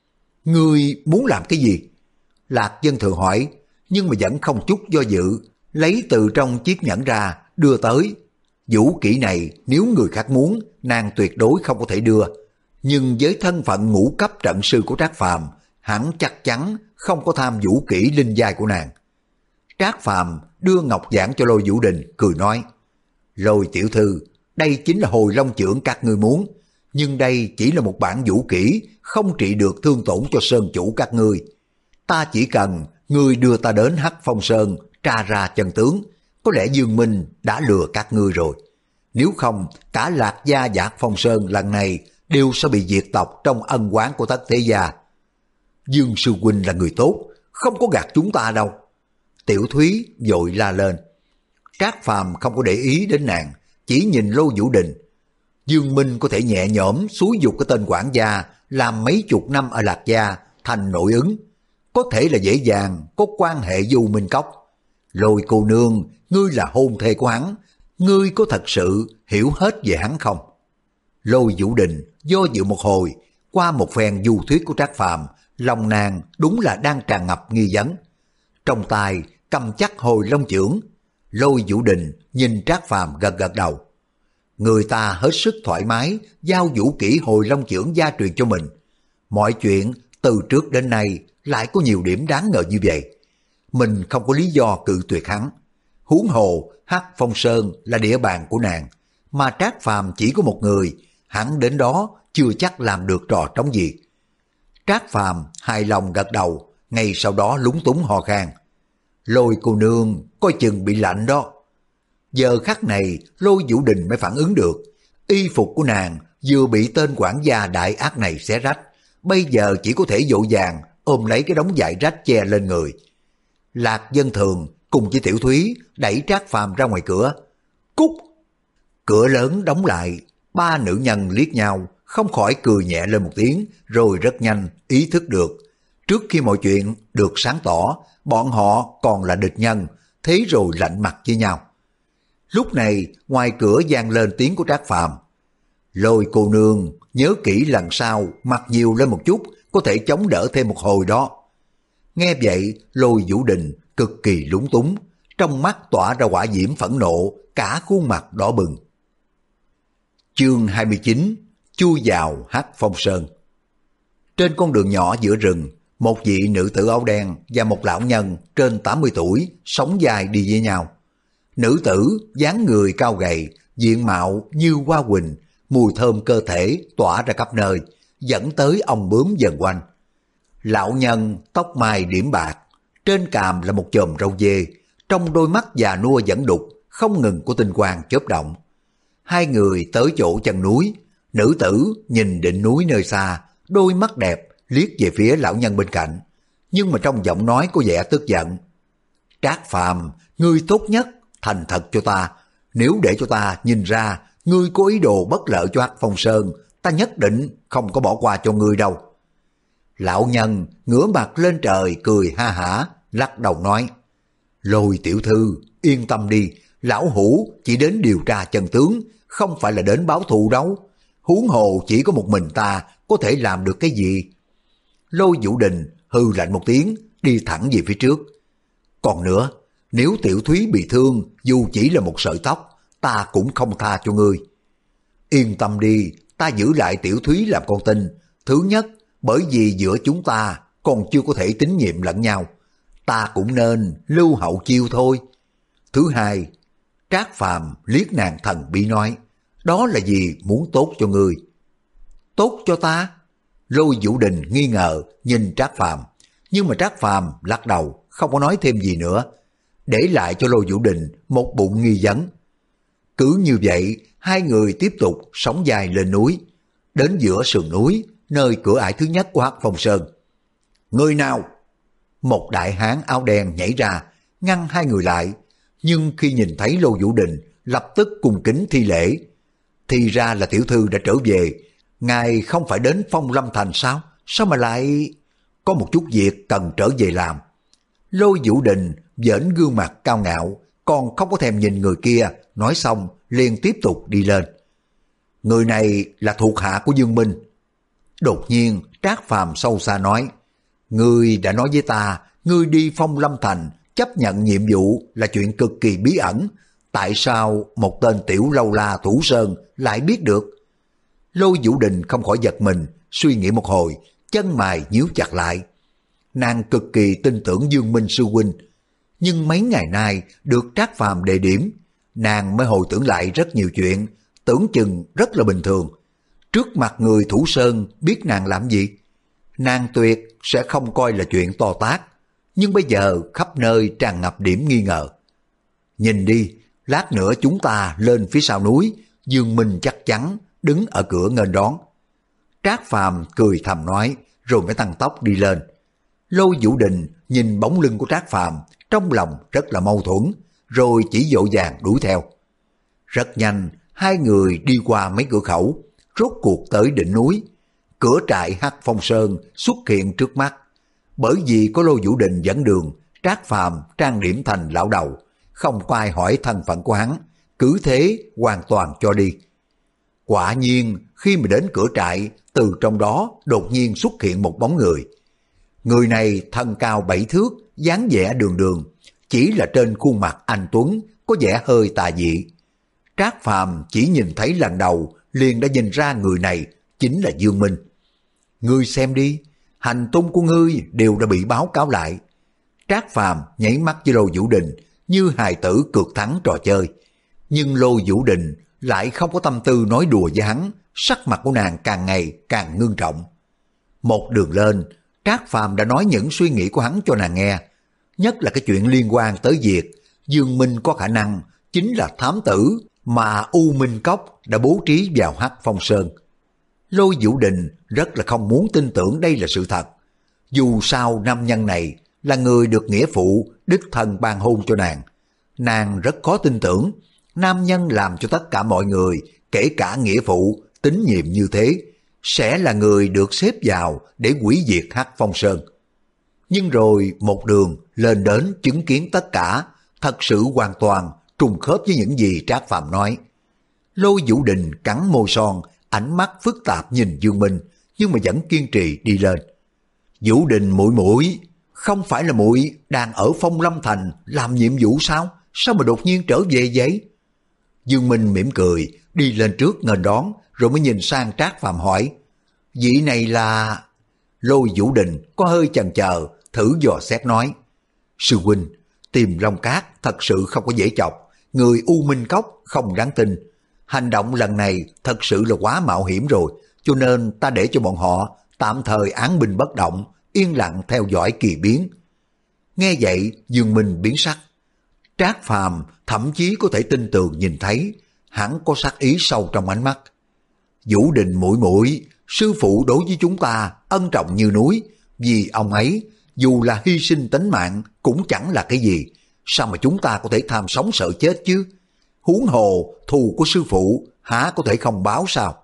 Ngươi muốn làm cái gì? Lạc Dân Thường hỏi, nhưng mà vẫn không chút do dự, lấy từ trong chiếc nhẫn ra, đưa tới. Vũ kỹ này nếu người khác muốn, nàng tuyệt đối không có thể đưa. Nhưng với thân phận ngũ cấp trận sư của Trác Phàm, hắn chắc chắn không có tham vũ kỹ linh giai của nàng. Trác Phàm đưa ngọc giản cho Lôi Vũ Đình, cười nói. Lôi tiểu thư, đây chính là Hồi Long Chưởng các ngươi muốn, nhưng đây chỉ là một bản vũ kỹ, không trị được thương tổn cho sơn chủ các ngươi. Ta chỉ cần ngươi đưa ta đến Hắc Phong Sơn, tra ra chân tướng, có lẽ Dương Minh đã lừa các ngươi rồi. Nếu không, cả Lạc gia và Hắc Phong Sơn lần này đều sẽ bị diệt tộc trong ân oán của tất thế gia. Dương sư huynh là người tốt, không có gạt chúng ta đâu. Tiểu Thúy vội la lên. Trác Phàm không có để ý đến nàng, chỉ nhìn Lô Vũ Đình. Dương Minh có thể nhẹ nhõm xúi dục cái tên quản gia làm mấy chục năm ở Lạc gia thành nội ứng, có thể là dễ dàng có quan hệ Du Minh Cốc. Lôi cô nương, ngươi là hôn thê của hắn, ngươi có thật sự hiểu hết về hắn không? Lôi Vũ Đình do dự một hồi, qua một phen du thuyết của Trác Phàm, lòng nàng đúng là đang tràn ngập nghi vấn. Trong tay cầm chắc Hồi Long Chưởng, Lôi Vũ Đình nhìn Trác Phàm gật gật đầu. Người ta hết sức thoải mái giao vũ kỹ Hồi Long Chưởng gia truyền cho mình. Mọi chuyện từ trước đến nay lại có nhiều điểm đáng ngờ như vậy. Mình không có lý do cự tuyệt hắn. Huống hồ Hắc Phong Sơn là địa bàn của nàng, mà Trác Phàm chỉ có một người, hắn đến đó chưa chắc làm được trò trống gì. Trác Phàm hài lòng gật đầu, ngay sau đó lúng túng hò khan. Lôi cô nương coi chừng bị lạnh đó. Giờ khắc này Lôi Vũ Đình mới phản ứng được, y phục của nàng vừa bị tên quản gia đại ác này xé rách, bây giờ chỉ có thể vội vàng ôm lấy cái đống vải rách che lên người. Lạc Dân Thường cùng với Tiểu Thúy đẩy Trác Phàm ra ngoài cửa. Cút! Cửa lớn đóng lại, ba nữ nhân liếc nhau, không khỏi cười nhẹ lên một tiếng, rồi rất nhanh ý thức được. Trước khi mọi chuyện được sáng tỏ, bọn họ còn là địch nhân, thế rồi lạnh mặt với nhau. Lúc này ngoài cửa vang lên tiếng của Trác Phàm. Lôi cô nương, nhớ kỹ lần sau mặc nhiều lên một chút, có thể chống đỡ thêm một hồi đó. Nghe vậy Lôi Vũ Đình cực kỳ lúng túng, trong mắt tỏa ra hỏa diễm phẫn nộ, cả khuôn mặt đỏ bừng. Chương hai mươi chín, chui vào Hắc Phong Sơn. Trên con đường nhỏ giữa rừng, một vị nữ tử áo đen và một lão nhân trên tám mươi tuổi sống dài đi với nhau. Nữ tử dáng người cao gầy, diện mạo như hoa huỳnh, mùi thơm cơ thể tỏa ra khắp nơi, dẫn tới ong bướm vần quanh. Lão nhân tóc mai điểm bạc, trên cằm là một chòm râu dê, trong đôi mắt già nua vẫn đục, không ngừng có tinh quang chớp động. Hai người tới chỗ chân núi, nữ tử nhìn đỉnh núi nơi xa, đôi mắt đẹp liếc về phía lão nhân bên cạnh, nhưng mà trong giọng nói có vẻ tức giận. Trác Phàm, ngươi tốt nhất thành thật cho ta, nếu để cho ta nhìn ra ngươi có ý đồ bất lợi cho Hắc Phong Sơn, ta nhất định không có bỏ qua cho ngươi đâu. Lão nhân ngửa mặt lên trời cười ha hả, lắc đầu nói. Lôi tiểu thư, yên tâm đi, lão hủ chỉ đến điều tra chân tướng, không phải là đến báo thù đâu. Huống hồ chỉ có một mình ta có thể làm được cái gì? Lôi Vũ Đình hư lạnh một tiếng, đi thẳng về phía trước. Còn nữa, nếu Tiểu Thúy bị thương, dù chỉ là một sợi tóc, ta cũng không tha cho ngươi. Yên tâm đi, ta giữ lại Tiểu Thúy làm con tin. Thứ nhất, bởi vì giữa chúng ta còn chưa có thể tín nhiệm lẫn nhau, ta cũng nên lưu hậu chiêu thôi. Thứ hai, Trác Phàm liếc nàng thần bí nói, đó là gì muốn tốt cho ngươi? Tốt cho ta? Lôi Vũ Đình nghi ngờ nhìn Trác Phàm, nhưng mà Trác Phàm lắc đầu, không có nói thêm gì nữa, để lại cho Lôi Vũ Đình một bụng nghi vấn. Cứ như vậy, hai người tiếp tục sóng dài lên núi, đến giữa sườn núi, nơi cửa ải thứ nhất của Hắc Phong Sơn. Người nào? Một đại hán áo đen nhảy ra, ngăn hai người lại, nhưng khi nhìn thấy Lô Vũ Đình lập tức cung kính thi lễ. Thì ra là tiểu thư đã trở về, ngài không phải đến Phong Lâm Thành sao? Sao mà lại... Có một chút việc cần trở về làm. Lô Vũ Đình vẫn gương mặt cao ngạo, còn không có thèm nhìn người kia, nói xong liền tiếp tục đi lên. Người này là thuộc hạ của Dương Minh. Đột nhiên Trác Phàm sâu xa nói, ngươi đã nói với ta, ngươi đi Phong Lâm Thành chấp nhận nhiệm vụ là chuyện cực kỳ bí ẩn, tại sao một tên tiểu lâu la Thủ Sơn lại biết được? Lô Vũ Đình không khỏi giật mình, suy nghĩ một hồi, chân mày nhíu chặt lại. Nàng cực kỳ tin tưởng Dương Minh sư huynh, nhưng mấy ngày nay được Trác Phàm đề điểm, nàng mới hồi tưởng lại rất nhiều chuyện, tưởng chừng rất là bình thường. Trước mặt người Thủ Sơn biết nàng làm gì? Nàng tuyệt sẽ không coi là chuyện to tát, nhưng bây giờ khắp nơi tràn ngập điểm nghi ngờ. Nhìn đi, lát nữa chúng ta lên phía sau núi, Dương Minh chắc chắn đứng ở cửa nghênh đón. Trác Phàm cười thầm nói, rồi mới tăng tốc đi lên. Lô Vũ Đình nhìn bóng lưng của Trác Phàm, trong lòng rất là mâu thuẫn, rồi chỉ vội vàng đuổi theo. Rất nhanh, hai người đi qua mấy cửa khẩu, rốt cuộc tới đỉnh núi. Cửa trại Hắc Phong Sơn xuất hiện trước mắt. Bởi vì có Lô Vũ Đình dẫn đường, Trác Phàm trang điểm thành lão đầu, không có ai hỏi thân phận của hắn, cứ thế hoàn toàn cho đi. Quả nhiên, khi mà đến cửa trại, từ trong đó đột nhiên xuất hiện một bóng người. Người này thân cao bảy thước, dáng vẻ đường đường, chỉ là trên khuôn mặt anh tuấn có vẻ hơi tà dị. Trác Phàm chỉ nhìn thấy lần đầu liền đã nhìn ra người này chính là Dương Minh. Ngươi xem đi, hành tung của ngươi đều đã bị báo cáo lại. Trác Phàm nháy mắt với Lô Vũ Đình như hài tử cược thắng trò chơi, nhưng Lô Vũ Đình lại không có tâm tư nói đùa với hắn, sắc mặt của nàng càng ngày càng ngưng trọng. Một đường lên, Trác Phàm đã nói những suy nghĩ của hắn cho nàng nghe, nhất là cái chuyện liên quan tới việc Dương Minh có khả năng chính là thám tử mà U Minh Cốc đã bố trí vào Hắc Phong Sơn. Lô Vũ Đình rất là không muốn tin tưởng đây là sự thật. Dù sao nam nhân này là người được nghĩa phụ đích thân ban hôn cho nàng, nàng rất khó tin tưởng nam nhân làm cho tất cả mọi người, kể cả nghĩa phụ, tín nhiệm như thế, sẽ là người được xếp vào để hủy diệt Hắc Phong Sơn. Nhưng rồi một đường lên đến chứng kiến tất cả, thật sự hoàn toàn trùng khớp với những gì Trác Phàm nói. Lô Vũ Đình cắn môi son, ánh mắt phức tạp nhìn Dương Minh, nhưng mà vẫn kiên trì đi lên. Vũ Đình muội muội, không phải là muội đang ở Phong Lâm Thành làm nhiệm vụ sao? Sao mà đột nhiên trở về vậy? Dương Minh mỉm cười, đi lên trước nghênh đón, rồi mới nhìn sang Trác Phàm hỏi, vị này là... Lô Vũ Đình có hơi chần chờ, thử dò xét nói, sư huynh, tìm Long Cát thật sự không có dễ chọc, người U Minh Cốc không đáng tin. Hành động lần này thật sự là quá mạo hiểm rồi, cho nên ta để cho bọn họ tạm thời án binh bất động, yên lặng theo dõi kỳ biến. Nghe vậy, Dương Minh biến sắc. Trác Phàm thậm chí có thể tin tưởng nhìn thấy, hắn có sát ý sâu trong ánh mắt. Vũ Đình muội muội, sư phụ đối với chúng ta ân trọng như núi, vì ông ấy dù là hy sinh tính mạng cũng chẳng là cái gì, sao mà chúng ta có thể tham sống sợ chết chứ? Huống hồ thù của sư phụ há có thể không báo sao?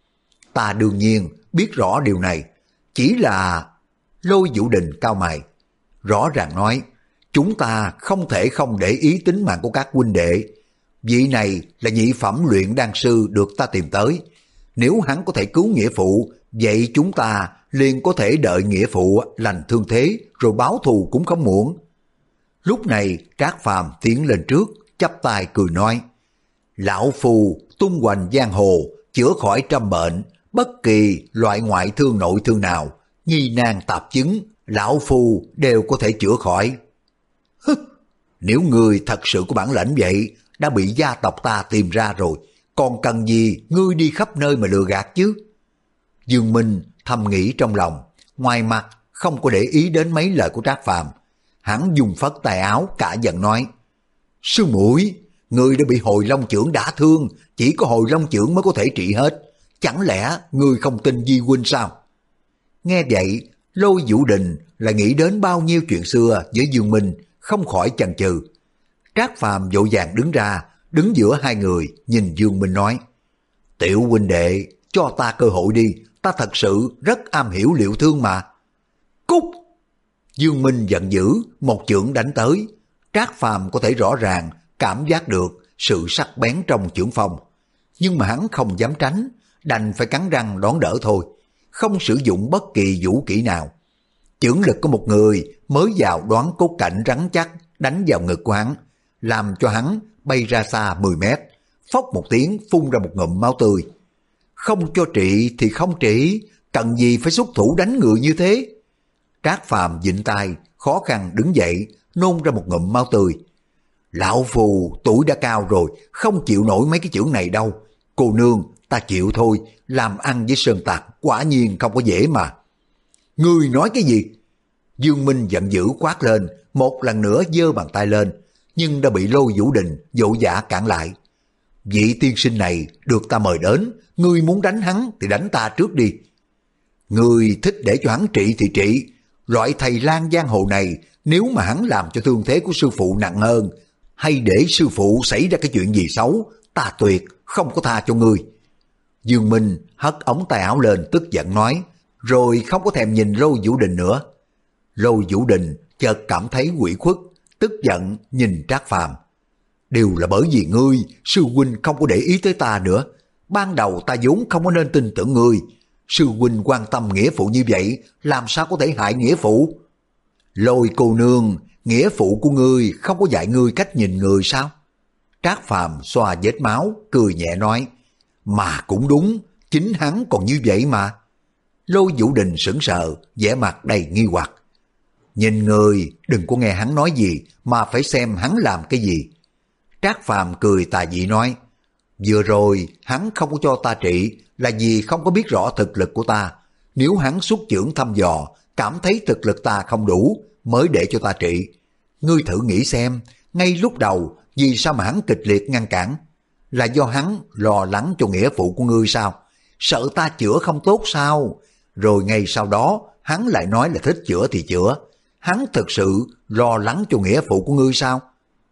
Ta đương nhiên biết rõ điều này, chỉ là... Lô Vũ Đình cao mày, rõ ràng nói, chúng ta không thể không để ý tính mạng của các huynh đệ. Vị này là nhị phẩm luyện đan sư được ta tìm tới, nếu hắn có thể cứu nghĩa phụ, vậy chúng ta liền có thể đợi nghĩa phụ lành thương thế rồi báo thù cũng không muộn. Lúc này Trác Phàm tiến lên trước, chắp tay cười nói, lão phu tung hoành giang hồ, chữa khỏi trăm bệnh, bất kỳ loại ngoại thương nội thương nào, nghi nan tạp chứng, lão phu đều có thể chữa khỏi. Hứ, nếu người thật sự có bản lĩnh vậy, đã bị gia tộc ta tìm ra rồi, còn cần gì ngươi đi khắp nơi mà lừa gạt chứ? Dương Minh thầm nghĩ trong lòng, ngoài mặt không có để ý đến mấy lời của Trác Phàm. Hắn dùng phất tay áo cả giận nói, sư muội, ngươi đã bị hồi long chưởng đả thương, chỉ có hồi long chưởng mới có thể trị hết, chẳng lẽ ngươi không tin Di huynh sao? Nghe vậy, Lô Vũ Đình lại nghĩ đến bao nhiêu chuyện xưa với Dương Minh, không khỏi chần chừ. Trác Phàm vội vàng đứng ra, đứng giữa hai người, nhìn Dương Minh nói: Tiểu huynh đệ, cho ta cơ hội đi, ta thật sự rất am hiểu liệu thương mà. Cút! Dương Minh giận dữ, một chưởng đánh tới. Trác Phàm có thể rõ ràng cảm giác được sự sắc bén trong chưởng phong, nhưng mà hắn không dám tránh, đành phải cắn răng đón đỡ thôi, không sử dụng bất kỳ vũ kỹ nào. Chưởng lực của một người mới vào đoán cốt cảnh rắn chắc đánh vào ngực của hắn, làm cho hắn bay ra xa mười mét, phốc một tiếng phun ra một ngụm máu tươi. Không cho trị thì không trị, cần gì phải xuất thủ đánh người như thế. Trác Phàm vịn tay, khó khăn đứng dậy, nôn ra một ngụm máu tươi. Lão phù tuổi đã cao rồi, không chịu nổi mấy cái chưởng này đâu. Cô nương, ta chịu thôi, làm ăn với sơn tặc quả nhiên không có dễ mà. Ngươi nói cái gì? Dương Minh giận dữ quát lên, một lần nữa giơ bàn tay lên, nhưng đã bị Lôi Vũ Đình vội vã cản lại. Vị tiên sinh này được ta mời đến, ngươi muốn đánh hắn thì đánh ta trước đi. Ngươi thích để cho hắn trị thì trị, loại thầy lang giang hồ này, nếu mà hắn làm cho thương thế của sư phụ nặng hơn, hay để sư phụ xảy ra cái chuyện gì xấu, ta tuyệt không có tha cho ngươi. Dương Minh hất ống tay áo lên tức giận nói, rồi không có thèm nhìn Lôi Vũ Đình nữa. Lôi Vũ Đình chợt cảm thấy ủy khuất, tức giận nhìn Trác Phàm. Đều là bởi vì ngươi, sư huynh không có để ý tới ta nữa. Ban đầu ta vốn không có nên tin tưởng ngươi. Sư huynh quan tâm nghĩa phụ như vậy, làm sao có thể hại nghĩa phụ? Lôi cô nương, nghĩa phụ của ngươi không có dạy ngươi cách nhìn người sao? Trác Phàm xoa vết máu, cười nhẹ nói, mà cũng đúng, chính hắn còn như vậy mà. Lôi Vũ Đình sững sờ, vẻ mặt đầy nghi hoặc. Nhìn người, đừng có nghe hắn nói gì, mà phải xem hắn làm cái gì. Trác Phàm cười tà dị nói, vừa rồi hắn không có cho ta trị là vì không có biết rõ thực lực của ta. Nếu hắn xuất chưởng thăm dò, cảm thấy thực lực ta không đủ, mới để cho ta trị. Ngươi thử nghĩ xem, ngay lúc đầu vì sao mà hắn kịch liệt ngăn cản? Là do hắn lo lắng cho nghĩa phụ của ngươi sao? Sợ ta chữa không tốt sao? Rồi ngay sau đó hắn lại nói là thích chữa thì chữa. Hắn thực sự lo lắng cho nghĩa phụ của ngươi sao?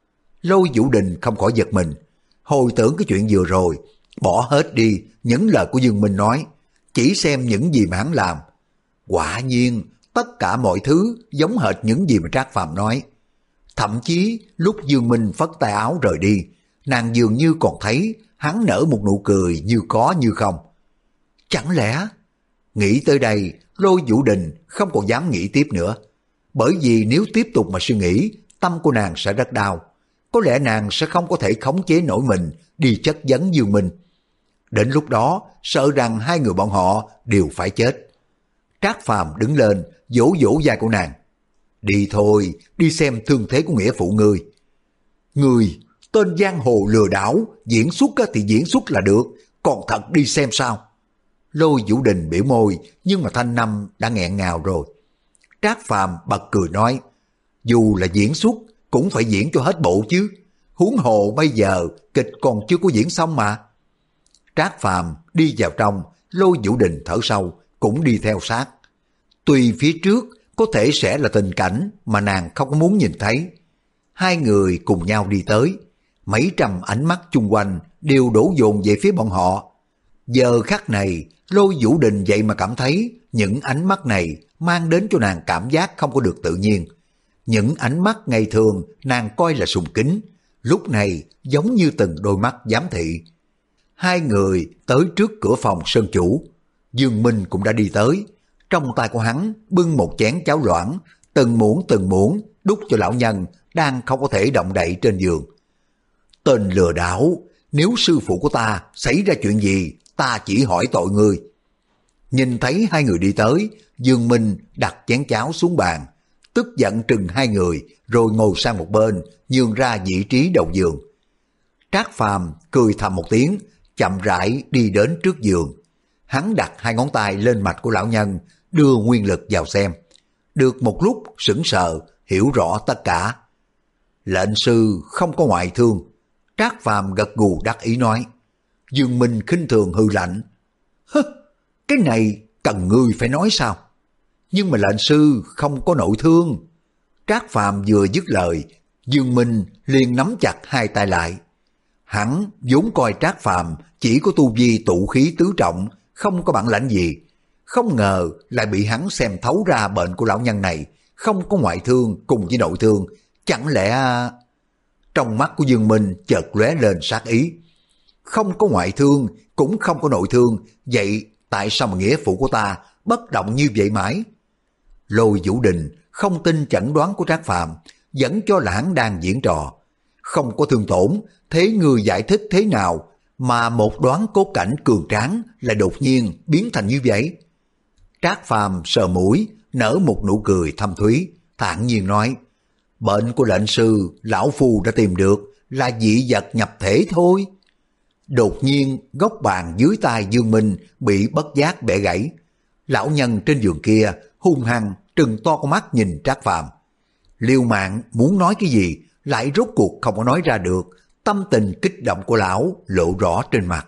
Lôi Vũ Đình không khỏi giật mình, hồi tưởng cái chuyện vừa rồi, bỏ hết đi những lời của Dương Minh nói, chỉ xem những gì mà hắn làm. Quả nhiên tất cả mọi thứ giống hệt những gì mà Trác Phàm nói. Thậm chí lúc Dương Minh phất tay áo rời đi, nàng dường như còn thấy hắn nở một nụ cười như có như không. Chẳng lẽ... Nghĩ tới đây, Lôi Vũ Đình không còn dám nghĩ tiếp nữa, bởi vì nếu tiếp tục mà suy nghĩ, tâm của nàng sẽ rất đau. Có lẽ nàng sẽ không có thể khống chế nổi mình đi chất vấn Dương Minh. Đến lúc đó, sợ rằng hai người bọn họ đều phải chết. Trác Phàm đứng lên, vỗ vỗ vai của nàng. Đi thôi, đi xem thương thế của nghĩa phụ ngươi. Ngươi, tên giang hồ lừa đảo, diễn xuất thì diễn xuất là được, còn thật đi xem sao? Lôi Vũ Đình biểu môi, nhưng mà thanh năm đã nghẹn ngào rồi. Trác Phàm bật cười nói, dù là diễn xuất, cũng phải diễn cho hết bộ chứ. Huống hồ bây giờ, kịch còn chưa có diễn xong mà. Trác Phàm đi vào trong, Lôi Vũ Đình thở sâu, cũng đi theo sát. Tuy phía trước có thể sẽ là tình cảnh mà nàng không có muốn nhìn thấy. Hai người cùng nhau đi tới, mấy trăm ánh mắt chung quanh đều đổ dồn về phía bọn họ. Giờ khắc này, Lôi Vũ Đình vậy mà cảm thấy những ánh mắt này mang đến cho nàng cảm giác không có được tự nhiên. Những ánh mắt ngày thường nàng coi là sùng kính, lúc này giống như từng đôi mắt giám thị. Hai người tới trước cửa phòng sơn chủ, Dương Minh cũng đã đi tới. Trong tay của hắn bưng một chén cháo loãng, từng muỗng từng muỗng đút cho lão nhân đang không có thể động đậy trên giường. Tên lừa đảo, nếu sư phụ của ta xảy ra chuyện gì, ta chỉ hỏi tội ngươi. Nhìn thấy hai người đi tới, Dương Minh đặt chén cháo xuống bàn, tức giận trừng hai người, rồi ngồi sang một bên, nhường ra vị trí đầu giường. Trác Phàm cười thầm một tiếng, chậm rãi đi đến trước giường. Hắn đặt hai ngón tay lên mạch của lão nhân, đưa nguyên lực vào xem. Được một lúc sững sờ, hiểu rõ tất cả. Lệnh sư không có ngoại thương. Trác Phàm gật gù đắc ý nói. Dương Minh khinh thường hư lạnh. Hứ, cái này cần ngươi phải nói sao? Nhưng mà lệnh sư không có nội thương. Trác Phàm vừa dứt lời, Dương Minh liền nắm chặt hai tay lại. Hắn vốn coi Trác Phàm chỉ có tu vi tụ khí tứ trọng, không có bản lãnh gì. Không ngờ lại bị hắn xem thấu ra bệnh của lão nhân này, không có ngoại thương cùng với nội thương. Chẳng lẽ... Trong mắt của Dương Minh chợt lóe lên sát ý. Không có ngoại thương, cũng không có nội thương, vậy tại sao mà nghĩa phụ của ta bất động như vậy mãi? Lôi Vũ Đình không tin chẩn đoán của Trác Phàm, vẫn cho là hắn đang diễn trò. Không có thương tổn, thế người giải thích thế nào mà một đoán cốt cảnh cường tráng lại đột nhiên biến thành như vậy? Trác Phàm sờ mũi, nở một nụ cười thâm thúy, thản nhiên nói, bệnh của lệnh sư, lão phu đã tìm được, là dị vật nhập thể thôi. Đột nhiên, góc bàn dưới tay Dương Minh bị bất giác bẻ gãy. Lão nhân trên giường kia hung hăng trừng to con mắt nhìn Trác Phàm. Liêu Mạng muốn nói cái gì, lại rốt cuộc không có nói ra được, tâm tình kích động của lão lộ rõ trên mặt.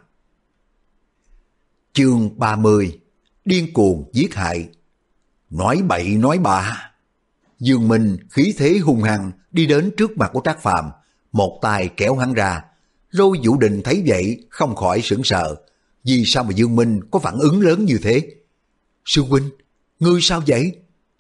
Chương ba mươi. Điên cuồng giết hại. Nói bậy nói bạ. Dương Minh khí thế hung hăng đi đến trước mặt của Trác Phàm, một tay kéo hắn ra. Lôi Vũ Đình thấy vậy không khỏi sửng sợ, vì sao mà Dương Minh có phản ứng lớn như thế? Sư huynh, ngươi sao vậy?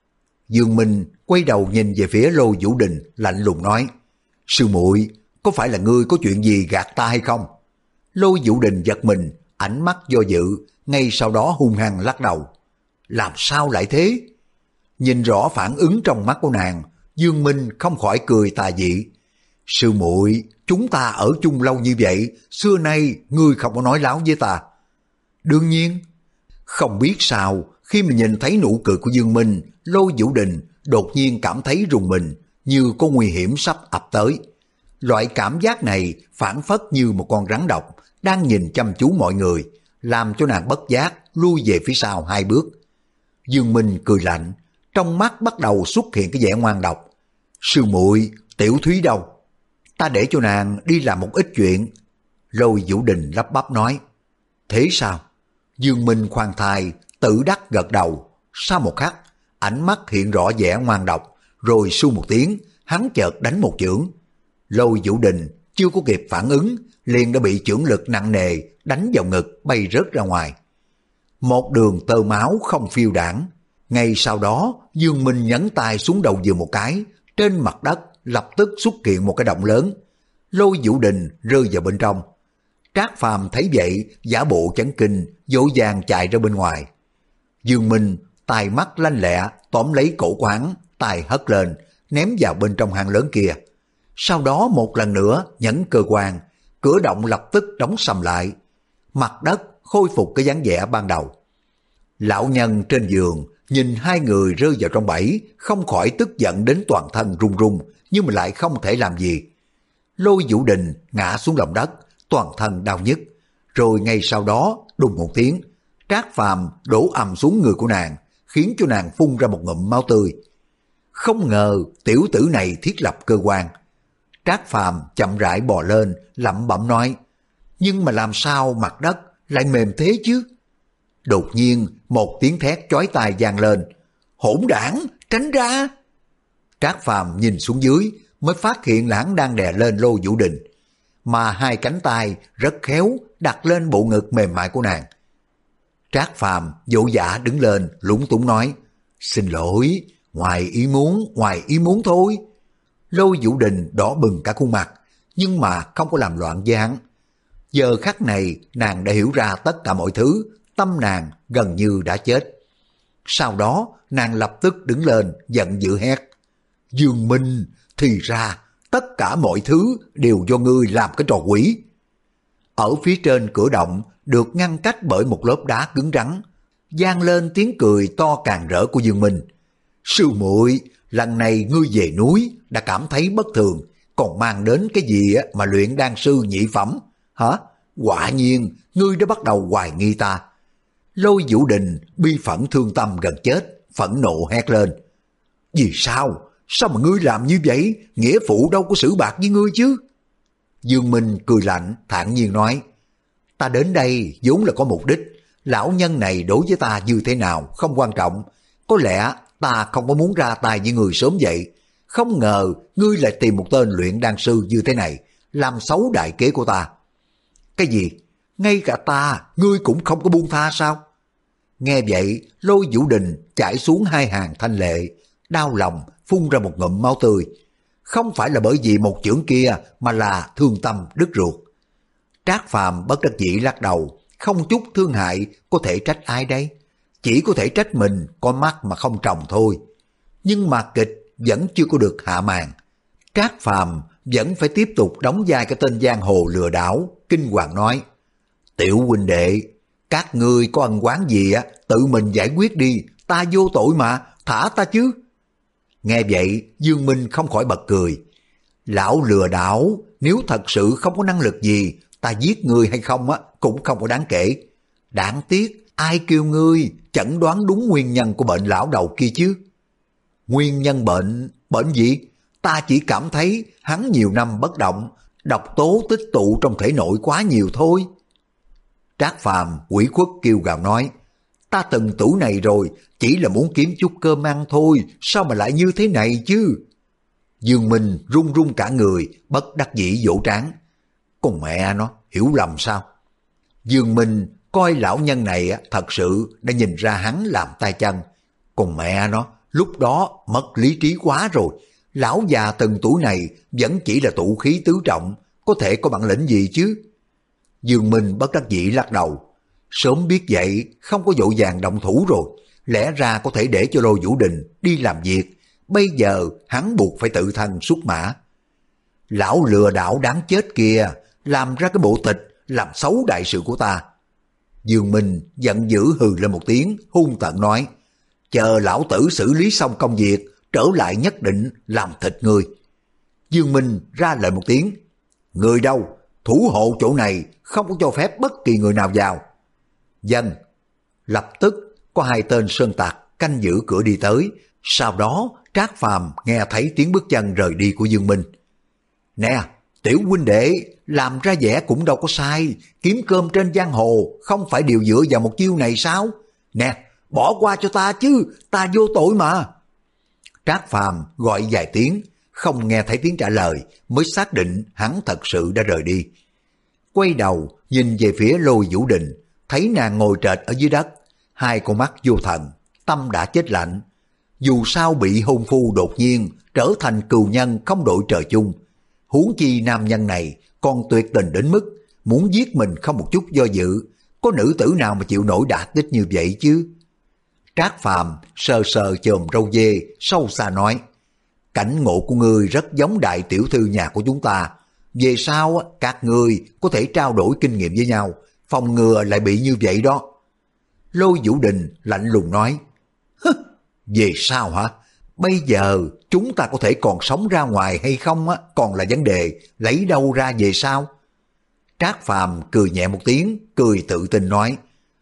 Dương Minh quay đầu nhìn về phía Lôi Vũ Đình, lạnh lùng nói, sư muội, có phải là ngươi có chuyện gì gạt ta hay không? Lôi Vũ Đình giật mình, ánh mắt do dự, ngay sau đó hung hăng lắc đầu. Làm sao lại thế? Nhìn rõ phản ứng trong mắt của nàng, Dương Minh không khỏi cười tà dị. Sư muội, chúng ta ở chung lâu như vậy, xưa nay ngươi không có nói láo với ta. Đương nhiên. Không biết sao, khi mà nhìn thấy nụ cười của Dương Minh, Lôi Vũ Đình đột nhiên cảm thấy rùng mình, như có nguy hiểm sắp ập tới. Loại cảm giác này phản phất như một con rắn độc đang nhìn chăm chú mọi người, làm cho nàng bất giác lui về phía sau hai bước. Dương Minh cười lạnh, trong mắt bắt đầu xuất hiện cái vẻ ngoan độc. Sư muội, Tiểu Thúy đâu? Ta để cho nàng đi làm một ít chuyện. Lôi Vũ Đình lắp bắp nói. Thế sao? Dương Minh khoan thai, tự đắc gật đầu. Sau một khắc, ánh mắt hiện rõ vẻ ngoan độc, rồi su một tiếng, hắn chợt đánh một chưởng. Lôi Vũ Đình chưa có kịp phản ứng, liền đã bị chưởng lực nặng nề đánh vào ngực, bay rớt ra ngoài. Một đường tơ máu không phiêu đảng. Ngay sau đó, Dương Minh nhấn tay xuống đầu giường một cái, trên mặt đất lập tức xuất hiện một cái động lớn. Lôi Vũ Đình rơi vào bên trong. Trác Phàm thấy vậy, giả bộ chấn kinh, vội vàng chạy ra bên ngoài. Dương Minh tài mắt lanh lẹ tóm lấy cổ của hắn, tay hất lên, ném vào bên trong hang lớn kia. Sau đó một lần nữa nhấn cơ quan, cửa động lập tức đóng sầm lại. Mặt đất khôi phục cái dáng vẻ ban đầu. Lão nhân trên giường nhìn hai người rơi vào trong bẫy, không khỏi tức giận đến toàn thân run run, nhưng mà lại không thể làm gì. Lôi Vũ Đình ngã xuống lòng đất, toàn thân đau nhức, rồi ngay sau đó đùng một tiếng, Trác Phàm đổ ầm xuống người của nàng, khiến cho nàng phun ra một ngụm máu tươi. Không ngờ tiểu tử này thiết lập cơ quan. Trác Phàm chậm rãi bò lên, lẩm bẩm nói, nhưng mà làm sao mặt đất lại mềm thế chứ? Đột nhiên một tiếng thét chói tai vang lên, hỗn đảng, tránh ra! Trác Phàm nhìn xuống dưới mới phát hiện là hắn đang đè lên Lôi Vũ Đình, mà hai cánh tay rất khéo đặt lên bộ ngực mềm mại của nàng. Trác Phàm vội vã đứng lên, lúng túng nói, xin lỗi, ngoài ý muốn, ngoài ý muốn thôi. Lôi Vũ Đình đỏ bừng cả khuôn mặt, nhưng mà không có làm loạn với hắn. Giờ khắc này nàng đã hiểu ra tất cả mọi thứ, tâm nàng gần như đã chết. Sau đó nàng lập tức đứng lên, giận dữ hét, Dương Minh, thì ra tất cả mọi thứ đều do ngươi làm cái trò quỷ. Ở phía trên cửa động được ngăn cách bởi một lớp đá cứng rắn, vang lên tiếng cười to càng rỡ của Dương Minh. Sư muội, lần này ngươi về núi đã cảm thấy bất thường, còn mang đến cái gì mà luyện đan sư nhị phẩm, hả? Quả nhiên ngươi đã bắt đầu hoài nghi ta. Lôi Vũ Đình bi phẫn thương tâm gần chết, phẫn nộ hét lên. Vì sao? Sao mà ngươi làm như vậy? Nghĩa phụ đâu có xử bạc với ngươi chứ? Dương Minh cười lạnh, thản nhiên nói, ta đến đây vốn là có mục đích, lão nhân này đối với ta như thế nào không quan trọng, có lẽ ta không có muốn ra tay với người sớm vậy, không ngờ ngươi lại tìm một tên luyện đan sư như thế này, làm xấu đại kế của ta. Cái gì? Ngay cả ta, ngươi cũng không có buông tha sao? Nghe vậy, Lôi Vũ Đình chảy xuống hai hàng thanh lệ, đau lòng phun ra một ngụm máu tươi. Không phải là bởi vì một chưởng kia mà là thương tâm đứt ruột. Trác Phàm bất đắc dĩ lắc đầu, không chút thương hại, có thể trách ai đây? Chỉ có thể trách mình có mắt mà không tròng thôi. Nhưng mà kịch vẫn chưa có được hạ màn. Trác Phàm vẫn phải tiếp tục đóng vai cái tên giang hồ lừa đảo. Kinh hoàng nói: Tiểu huynh đệ, các ngươi có ân oán gì á, tự mình giải quyết đi, ta vô tội mà, thả ta chứ. Nghe vậy, Dương Minh không khỏi bật cười. Lão lừa đảo, nếu thật sự không có năng lực gì, ta giết ngươi hay không á, cũng không có đáng kể. Đáng tiếc, ai kêu ngươi chẩn đoán đúng nguyên nhân của bệnh lão đầu kia chứ? Nguyên nhân bệnh, bệnh gì? Ta chỉ cảm thấy hắn nhiều năm bất động, độc tố tích tụ trong thể nội quá nhiều thôi. Trác Phàm ủy khuất kêu gào nói: Ta từng tuổi này rồi, chỉ là muốn kiếm chút cơm ăn thôi, sao mà lại như thế này chứ? Dương Minh run run cả người, bất đắc dĩ vỗ trán. Con mẹ nó, hiểu lầm sao? Dương Minh coi lão nhân này thật sự đã nhìn ra hắn làm tay chân. Con mẹ nó, lúc đó mất lý trí quá rồi. Lão già từng tuổi này vẫn chỉ là tụ khí tứ trọng, có thể có bản lĩnh gì chứ? Dương Minh bất đắc dĩ lắc đầu. Sớm biết vậy, không có vội vàng động thủ rồi. Lẽ ra có thể để cho Lôi Vũ Đình đi làm việc. Bây giờ hắn buộc phải tự thân xuất mã. Lão lừa đảo đáng chết kia, làm ra cái bộ tịch, làm xấu đại sự của ta. Dương Minh giận dữ hừ lên một tiếng, hung tợn nói: Chờ lão tử xử lý xong công việc, trở lại nhất định làm thịt ngươi. Dương Minh ra lệnh một tiếng: Người đâu? Thủ hộ chỗ này, không có cho phép bất kỳ người nào vào. Dân. Lập tức có hai tên sơn tặc canh giữ cửa đi tới. Sau đó Trác Phàm nghe thấy tiếng bước chân rời đi của Dương Minh. Nè, tiểu huynh đệ, làm ra vẻ cũng đâu có sai. Kiếm cơm trên giang hồ không phải đều dựa vào một chiêu này sao? Nè, bỏ qua cho ta chứ, ta vô tội mà. Trác Phàm gọi vài tiếng, không nghe thấy tiếng trả lời, mới xác định hắn thật sự đã rời đi. Quay đầu nhìn về phía Lôi Vũ Đình, thấy nàng ngồi trệt ở dưới đất, hai con mắt vô thần, tâm đã chết lạnh. Dù sao bị hôn phu đột nhiên trở thành cừu nhân không đội trời chung, huống chi nam nhân này còn tuyệt tình đến mức muốn giết mình không một chút do dự. Có nữ tử nào mà chịu nổi đả kích như vậy chứ? Trác Phàm sờ sờ chòm râu dê, sâu xa nói: Cảnh ngộ của ngươi rất giống đại tiểu thư nhà của chúng ta. Về sau các ngươi có thể trao đổi kinh nghiệm với nhau, phòng ngừa lại bị như vậy đó. Lôi Vũ Đình lạnh lùng nói: Hứ, về sao hả? Bây giờ chúng ta có thể còn sống ra ngoài hay không á, còn là vấn đề, lấy đâu ra về sao? Trác Phàm cười nhẹ một tiếng, cười tự tin nói: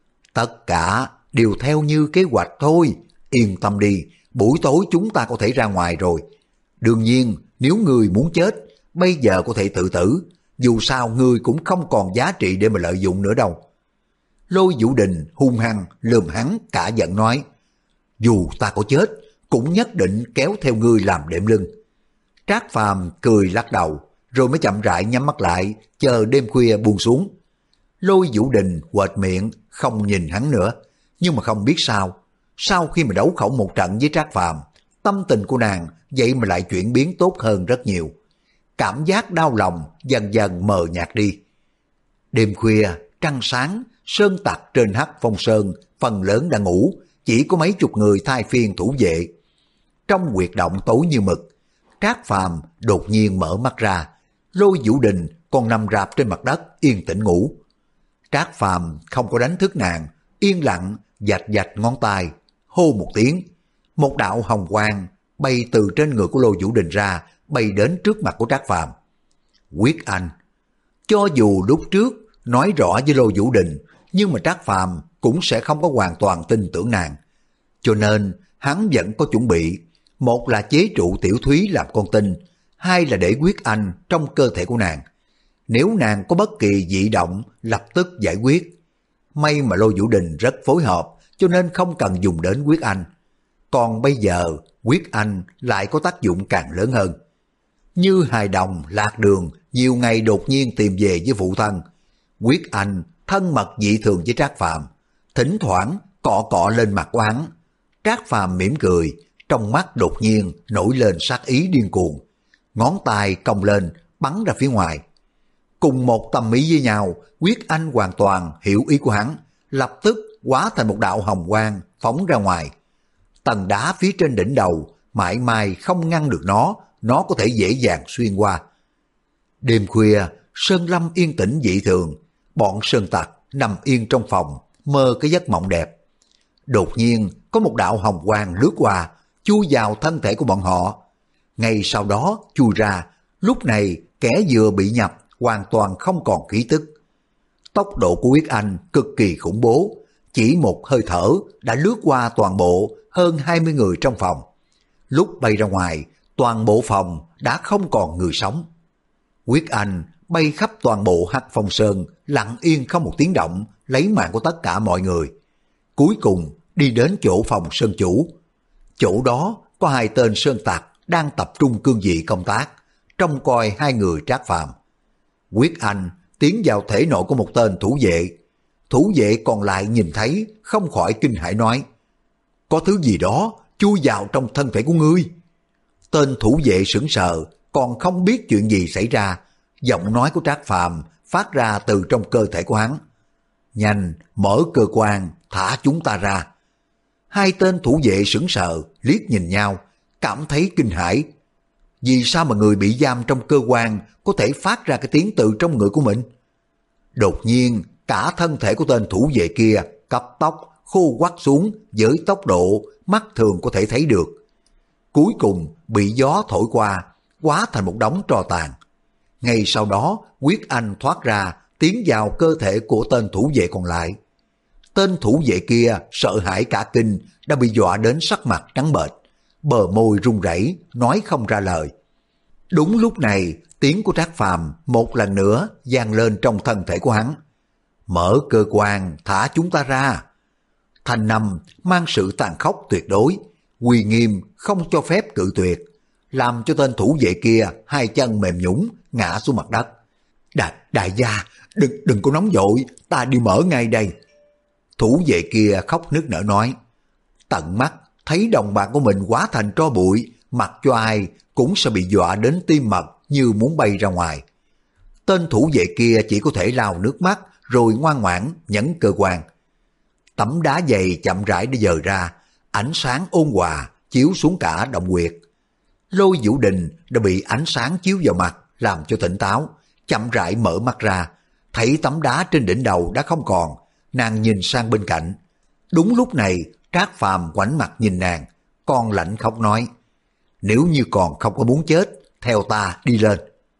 Tất cả đều theo như kế hoạch thôi, yên tâm đi, buổi tối chúng ta có thể ra ngoài rồi. Đương nhiên, nếu ngươi muốn chết, bây giờ có thể tự tử, dù sao ngươi cũng không còn giá trị để mà lợi dụng nữa đâu. Lôi Vũ Đình hung hăng lườm hắn cả giận nói: Dù ta có chết, cũng nhất định kéo theo ngươi làm đệm lưng. Trác Phàm cười lắc đầu, rồi mới chậm rãi nhắm mắt lại, chờ đêm khuya buông xuống. Lôi Vũ Đình quệt miệng, không nhìn hắn nữa, nhưng mà không biết sao, sau khi mà đấu khẩu một trận với Trác Phàm, tâm tình của nàng vậy mà lại chuyển biến tốt hơn rất nhiều. Cảm giác đau lòng dần dần mờ nhạt đi. Đêm khuya, trăng sáng, sơn tặc trên Hắc Phong Sơn phần lớn đã ngủ, chỉ có mấy chục người thay phiên thủ vệ. Trong huyệt động tối như mực, Trác Phàm đột nhiên mở mắt ra, Lôi Vũ Đình còn nằm rạp trên mặt đất yên tĩnh ngủ. Trác Phàm không có đánh thức nàng, yên lặng vạch vạch ngón tay, hô một tiếng, một đạo hồng quang bay từ trên người của Lôi Vũ Đình ra, bay đến trước mặt của Trác Phàm. Quyết Anh. Cho dù lúc trước nói rõ với Lôi Vũ Đình, nhưng mà Trác Phàm cũng sẽ không có hoàn toàn tin tưởng nàng. Cho nên hắn vẫn có chuẩn bị, một là chế trụ Tiểu Thúy làm con tin, hai là để Quyết Anh trong cơ thể của nàng. Nếu nàng có bất kỳ dị động, lập tức giải quyết. May mà Lôi Vũ Đình rất phối hợp, cho nên không cần dùng đến Quyết Anh. còn bây giờ quyết anh lại có tác dụng càng lớn hơn. Như hài đồng lạc đường nhiều ngày đột nhiên tìm về với phụ thân, quyết anh thân mật dị thường với Trác Phàm, thỉnh thoảng cọ cọ lên mặt của hắn. Trác Phàm mỉm cười, trong mắt đột nhiên nổi lên sát ý điên cuồng, ngón tay cong lên bắn ra phía ngoài. Cùng một tâm ý với nhau, quyết anh hoàn toàn hiểu ý của hắn, lập tức hóa thành một đạo hồng quang phóng ra ngoài. Tầng đá phía trên đỉnh đầu mãi mãi không ngăn được nó, nó có thể dễ dàng xuyên qua. Đêm khuya, sơn lâm yên tĩnh dị thường, bọn sơn tặc nằm yên trong phòng, mơ cái giấc mộng đẹp. Đột nhiên có một đạo hồng quang lướt qua, chui vào thân thể của bọn họ. Ngay sau đó chui ra, lúc này kẻ vừa bị nhập hoàn toàn không còn khí tức. Tốc độ của quyết anh cực kỳ khủng bố, chỉ một hơi thở đã lướt qua toàn bộ hơn hai mươi người trong phòng. Lúc bay ra ngoài, toàn bộ phòng đã không còn người sống. Quyết anh bay khắp toàn bộ Hắc Phong Sơn, lặng yên không một tiếng động, lấy mạng của tất cả mọi người. Cuối cùng đi đến chỗ phòng sơn chủ. Chỗ đó có hai tên sơn tặc đang tập trung cương vị công tác, trông coi hai người Trác Phàm. Quyết anh tiến vào thể nội của một tên thủ vệ. Thủ vệ còn lại nhìn thấy không khỏi kinh hãi nói: có thứ gì đó chui vào trong thân thể của ngươi. Tên thủ vệ sững sờ, còn không biết chuyện gì xảy ra. Giọng nói của Trác Phàm phát ra từ trong cơ thể của hắn: nhanh, mở cơ quan, thả chúng ta ra. Hai tên thủ vệ sững sờ, liếc nhìn nhau, cảm thấy kinh hãi. Vì sao mà người bị giam trong cơ quan có thể phát ra cái tiếng từ trong người của mình? Đột nhiên, cả thân thể của tên thủ vệ kia cấp tốc khô quắt xuống với tốc độ mắt thường có thể thấy được. Cuối cùng bị gió thổi qua, hóa thành một đống tro tàn. Ngay sau đó, quyết anh thoát ra, tiến vào cơ thể của tên thủ vệ còn lại. Tên thủ vệ kia sợ hãi cả kinh, đã bị dọa đến sắc mặt trắng bệch, bờ môi run rẩy, nói không ra lời. Đúng lúc này, tiếng của Trác Phàm một lần nữa vang lên trong thân thể của hắn: mở cơ quan, thả chúng ta ra. Thanh âm mang sự tàn khốc tuyệt đối, uy nghiêm không cho phép cự tuyệt, làm cho tên thủ vệ kia hai chân mềm nhũn ngã xuống mặt đất. Đại, đại gia, đừng đừng có nóng vội, ta đi mở ngay đây. Thủ vệ kia khóc nức nở nói, tận mắt thấy đồng bạn của mình hóa thành tro bụi, mặc cho ai cũng sẽ bị dọa đến tim mật như muốn bay ra ngoài. Tên thủ vệ kia chỉ có thể lau nước mắt rồi ngoan ngoãn nhấn cơ quan. Tấm đá dày chậm rãi đã dời ra, ánh sáng ôn hòa chiếu xuống cả động huyệt. Lôi Vũ Đình đã bị ánh sáng chiếu vào mặt làm cho tỉnh táo, chậm rãi mở mắt ra, thấy tấm đá trên đỉnh đầu đã không còn, nàng nhìn sang bên cạnh. Đúng lúc này Trác Phàm ngoảnh mặt nhìn nàng, con lạnh khóc nói, nếu như còn không có muốn chết, theo ta đi lên.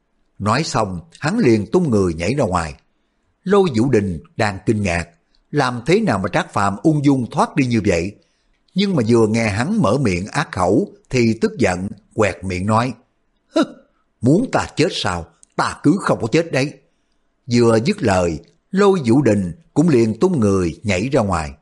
Nói xong hắn liền tung người nhảy ra ngoài. Lôi Vũ Đình đang kinh ngạc, làm thế nào mà Trác Phàm ung dung thoát đi như vậy, nhưng mà vừa nghe hắn mở miệng ác khẩu thì tức giận quẹt miệng nói, hứ, muốn ta chết sao, ta cứ không có chết đấy. Vừa dứt lời, Lôi Vũ Đình cũng liền tung người nhảy ra ngoài.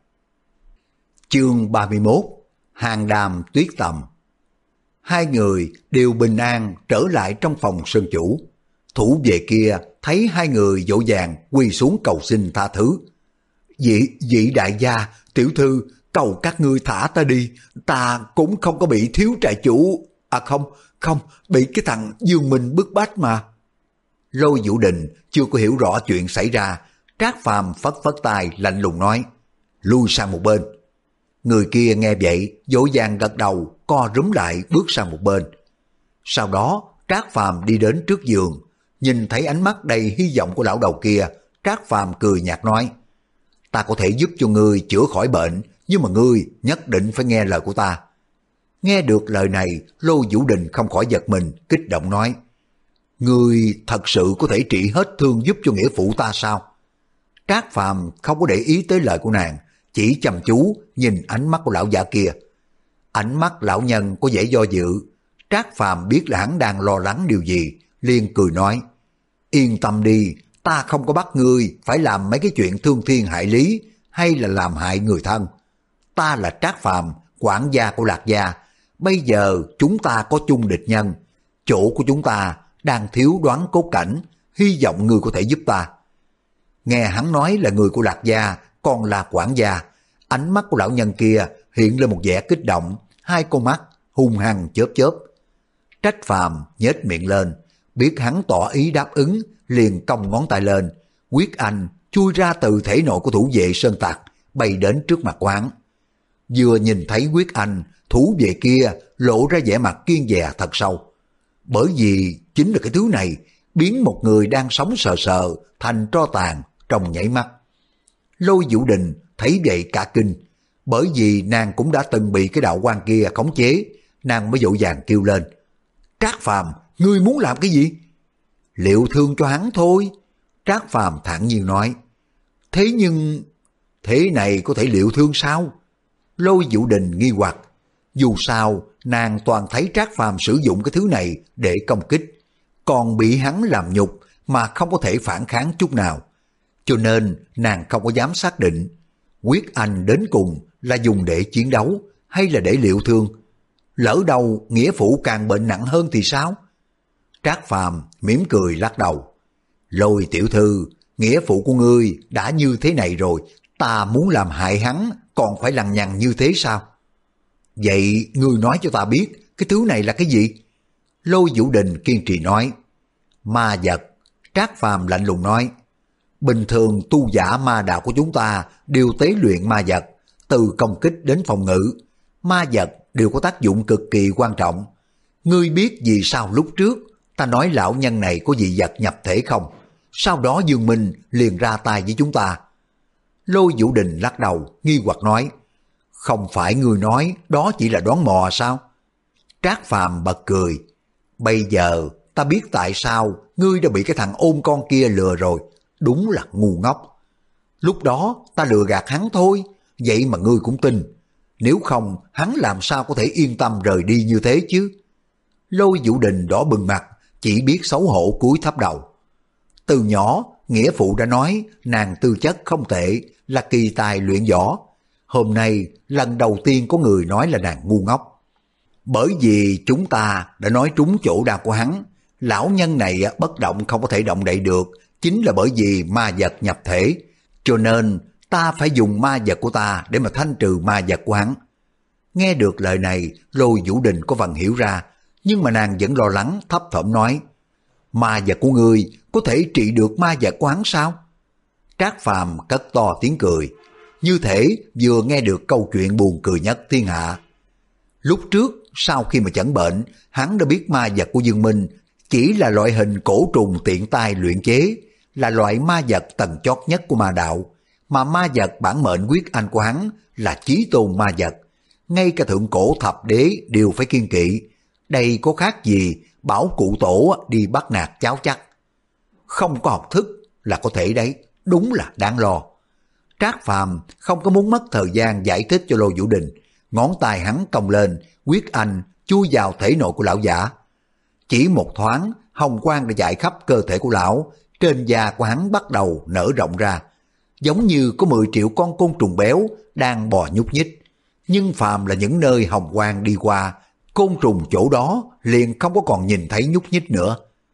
Chương ba mươi mốt, Hàng Đàm Tuyết Tầm. Hai người đều bình an trở lại trong phòng sơn chủ. Thủ vệ kia thấy hai người vội vàng quỳ xuống cầu xin tha thứ. Vị, vị đại gia, tiểu thư, cầu các ngươi thả ta đi, ta cũng không có bị thiếu trại chủ, à không, không, bị cái thằng Dương Minh bức bách mà. Lôi Vũ Đình chưa có hiểu rõ chuyện xảy ra, Trác Phàm phất phất tay lạnh lùng nói, lui sang một bên. Người kia nghe vậy, vội vàng gật đầu, co rúm lại bước sang một bên. Sau đó, Trác Phàm đi đến trước giường, nhìn thấy ánh mắt đầy hy vọng của lão đầu kia, Trác Phàm cười nhạt nói, ta có thể giúp cho ngươi chữa khỏi bệnh, nhưng mà ngươi nhất định phải nghe lời của ta. Nghe được lời này, Lôi Vũ Đình không khỏi giật mình, kích động nói, ngươi thật sự có thể trị hết thương giúp cho nghĩa phụ ta sao? Trác Phàm không có để ý tới lời của nàng, chỉ chăm chú nhìn ánh mắt của lão già kia. Ánh mắt lão nhân có vẻ do dự. Trác Phàm biết là hắn đang lo lắng điều gì, liền cười nói, yên tâm đi, ta không có bắt ngươi phải làm mấy cái chuyện thương thiên hại lý hay là làm hại người thân. Ta là Trác Phàm, quản gia của Lạc gia, bây giờ chúng ta có chung địch nhân, chỗ của chúng ta đang thiếu đoán cốt cảnh, hy vọng ngươi có thể giúp ta. Nghe hắn nói là người của Lạc gia, còn là quản gia, ánh mắt của lão nhân kia hiện lên một vẻ kích động, hai con mắt hung hăng chớp chớp. Trác Phàm nhếch miệng lên, biết hắn tỏ ý đáp ứng, liền cong ngón tay lên, quyết anh chui ra từ thể nội của thủ vệ sơn tặc, bay đến trước mặt quán. Vừa nhìn thấy quyết anh, thủ vệ kia lộ ra vẻ mặt kiên dè thật sâu. Bởi vì chính là cái thứ này biến một người đang sống sờ sờ thành tro tàn trong nhảy mắt. Lôi Vũ Đình thấy vậy cả kinh, bởi vì nàng cũng đã từng bị cái đạo quan kia khống chế, nàng mới vội vàng kêu lên: Trác Phàm, ngươi muốn làm cái gì? Liệu thương cho hắn thôi. Trác Phàm thản nhiên nói. Thế nhưng thế này có thể liệu thương sao? Lôi Vũ Đình nghi hoặc. Dù sao nàng toàn thấy Trác Phàm sử dụng cái thứ này để công kích, còn bị hắn làm nhục mà không có thể phản kháng chút nào, cho nên nàng không có dám xác định quyết anh đến cùng là dùng để chiến đấu hay là để liệu thương. Lỡ đâu nghĩa phụ càng bệnh nặng hơn thì sao? Trác Phàm mỉm cười lắc đầu. Lôi tiểu thư, nghĩa phụ của ngươi đã như thế này rồi, ta muốn làm hại hắn còn phải lằng nhằng như thế sao? Vậy ngươi nói cho ta biết cái thứ này là cái gì? Lôi Vũ Đình kiên trì nói. Ma vật. Trác Phàm lạnh lùng nói. Bình thường tu giả ma đạo của chúng ta đều tế luyện ma vật, từ công kích đến phòng ngự. Ma vật đều có tác dụng cực kỳ quan trọng. Ngươi biết vì sao lúc trước ta nói lão nhân này có dị vật nhập thể không? Sau đó Dương Minh liền ra tay với chúng ta. Lôi Vũ Đình lắc đầu, nghi hoặc nói. Không phải ngươi nói đó chỉ là đoán mò sao? Trác Phàm bật cười. Bây giờ ta biết tại sao ngươi đã bị cái thằng ôn con kia lừa rồi. Đúng là ngu ngốc. Lúc đó ta lừa gạt hắn thôi, vậy mà ngươi cũng tin. Nếu không hắn làm sao có thể yên tâm rời đi như thế chứ? Lôi Vũ Đình đỏ bừng mặt, chỉ biết xấu hổ cúi thấp đầu. Từ nhỏ nghĩa phụ đã nói nàng tư chất không tệ, là kỳ tài luyện võ. Hôm nay lần đầu tiên có người nói là nàng ngu ngốc. Bởi vì chúng ta đã nói trúng chỗ đau của hắn. Lão nhân này bất động không có thể động đậy được, chính là bởi vì ma vật nhập thể. Cho nên ta phải dùng ma vật của ta để mà thanh trừ ma vật của hắn. Nghe được lời này, Lôi Vũ Đình có phần hiểu ra, nhưng mà nàng vẫn lo lắng thấp thỏm nói. Ma vật của ngươi có thể trị được ma vật của hắn sao? Trác Phàm cất to tiếng cười, như thể vừa nghe được câu chuyện buồn cười nhất thiên hạ. Lúc trước sau khi mà chẩn bệnh, hắn đã biết ma vật của Dương Minh chỉ là loại hình cổ trùng tiện tay luyện chế, là loại ma vật tầng chót nhất của ma đạo, mà ma vật bản mệnh quyết anh của hắn là chí tôn ma vật, ngay cả thượng cổ thập đế đều phải kiêng kỵ. Đây có khác gì bảo cụ tổ đi bắt nạt cháu chắc. Không có học thức là có thể đấy, đúng là đáng lo. Trác Phàm không có muốn mất thời gian giải thích cho Lôi Vũ Đình, ngón tay hắn cong lên, quyết anh chui vào thể nội của lão giả. Chỉ một thoáng, hồng quang đã chạy khắp cơ thể của lão, trên da của hắn bắt đầu nở rộng ra, giống như có mười triệu con côn trùng béo đang bò nhúc nhích. Nhưng phàm là những nơi hồng quang đi qua, côn trùng chỗ đó liền không có còn nhìn thấy nhúc nhích nữa.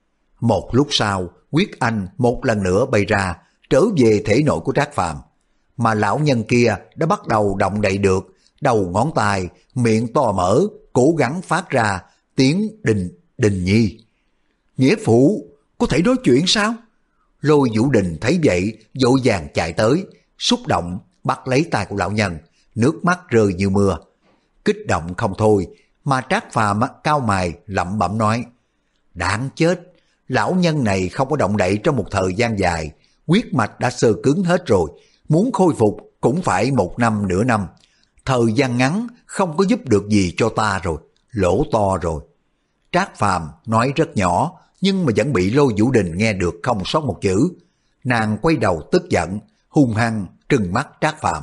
Một lúc sau, quyết anh một lần nữa bay ra, trở về thể nội của Trác Phàm, mà lão nhân kia đã bắt đầu động đậy được, đầu ngón tay, miệng to mở, cố gắng phát ra tiếng đình đình nhi. Nghĩa phụ, có thể nói chuyện sao? Lôi Vũ Đình thấy vậy, vội vàng chạy tới, xúc động, bắt lấy tay của lão nhân, nước mắt rơi như mưa. Kích động không thôi, mà Trác Phàm cao mày lẩm bẩm nói. Đáng chết, lão nhân này không có động đậy trong một thời gian dài, huyết mạch đã sơ cứng hết rồi, muốn khôi phục cũng phải một năm nửa năm. Thời gian ngắn không có giúp được gì cho ta rồi, lỗ to rồi. Trác Phàm nói rất nhỏ, nhưng mà vẫn bị Lôi Vũ Đình nghe được không sót một chữ. Nàng quay đầu tức giận, hung hăng trừng mắt Trác Phàm.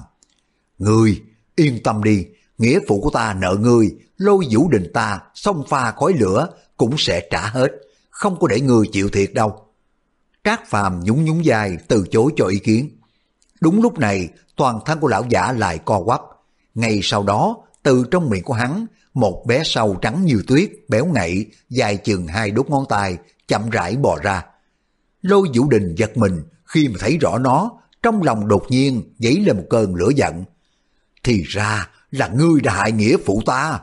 Ngươi yên tâm đi, nghĩa phụ của ta nợ ngươi, Lôi Vũ Đình ta xông pha khói lửa cũng sẽ trả hết, không có để ngươi chịu thiệt đâu. Trác Phàm nhún nhún vai từ chối cho ý kiến. Đúng lúc này, toàn thân của lão giả lại co quắp. Ngay sau đó, từ trong miệng của hắn, một bé sâu trắng như tuyết, béo ngậy, dài chừng hai đốt ngón tay, chậm rãi bò ra. Lôi Vũ Đình giật mình khi mà thấy rõ nó, trong lòng đột nhiên dấy lên một cơn lửa giận. Thì ra là ngươi đã hại nghĩa phụ ta.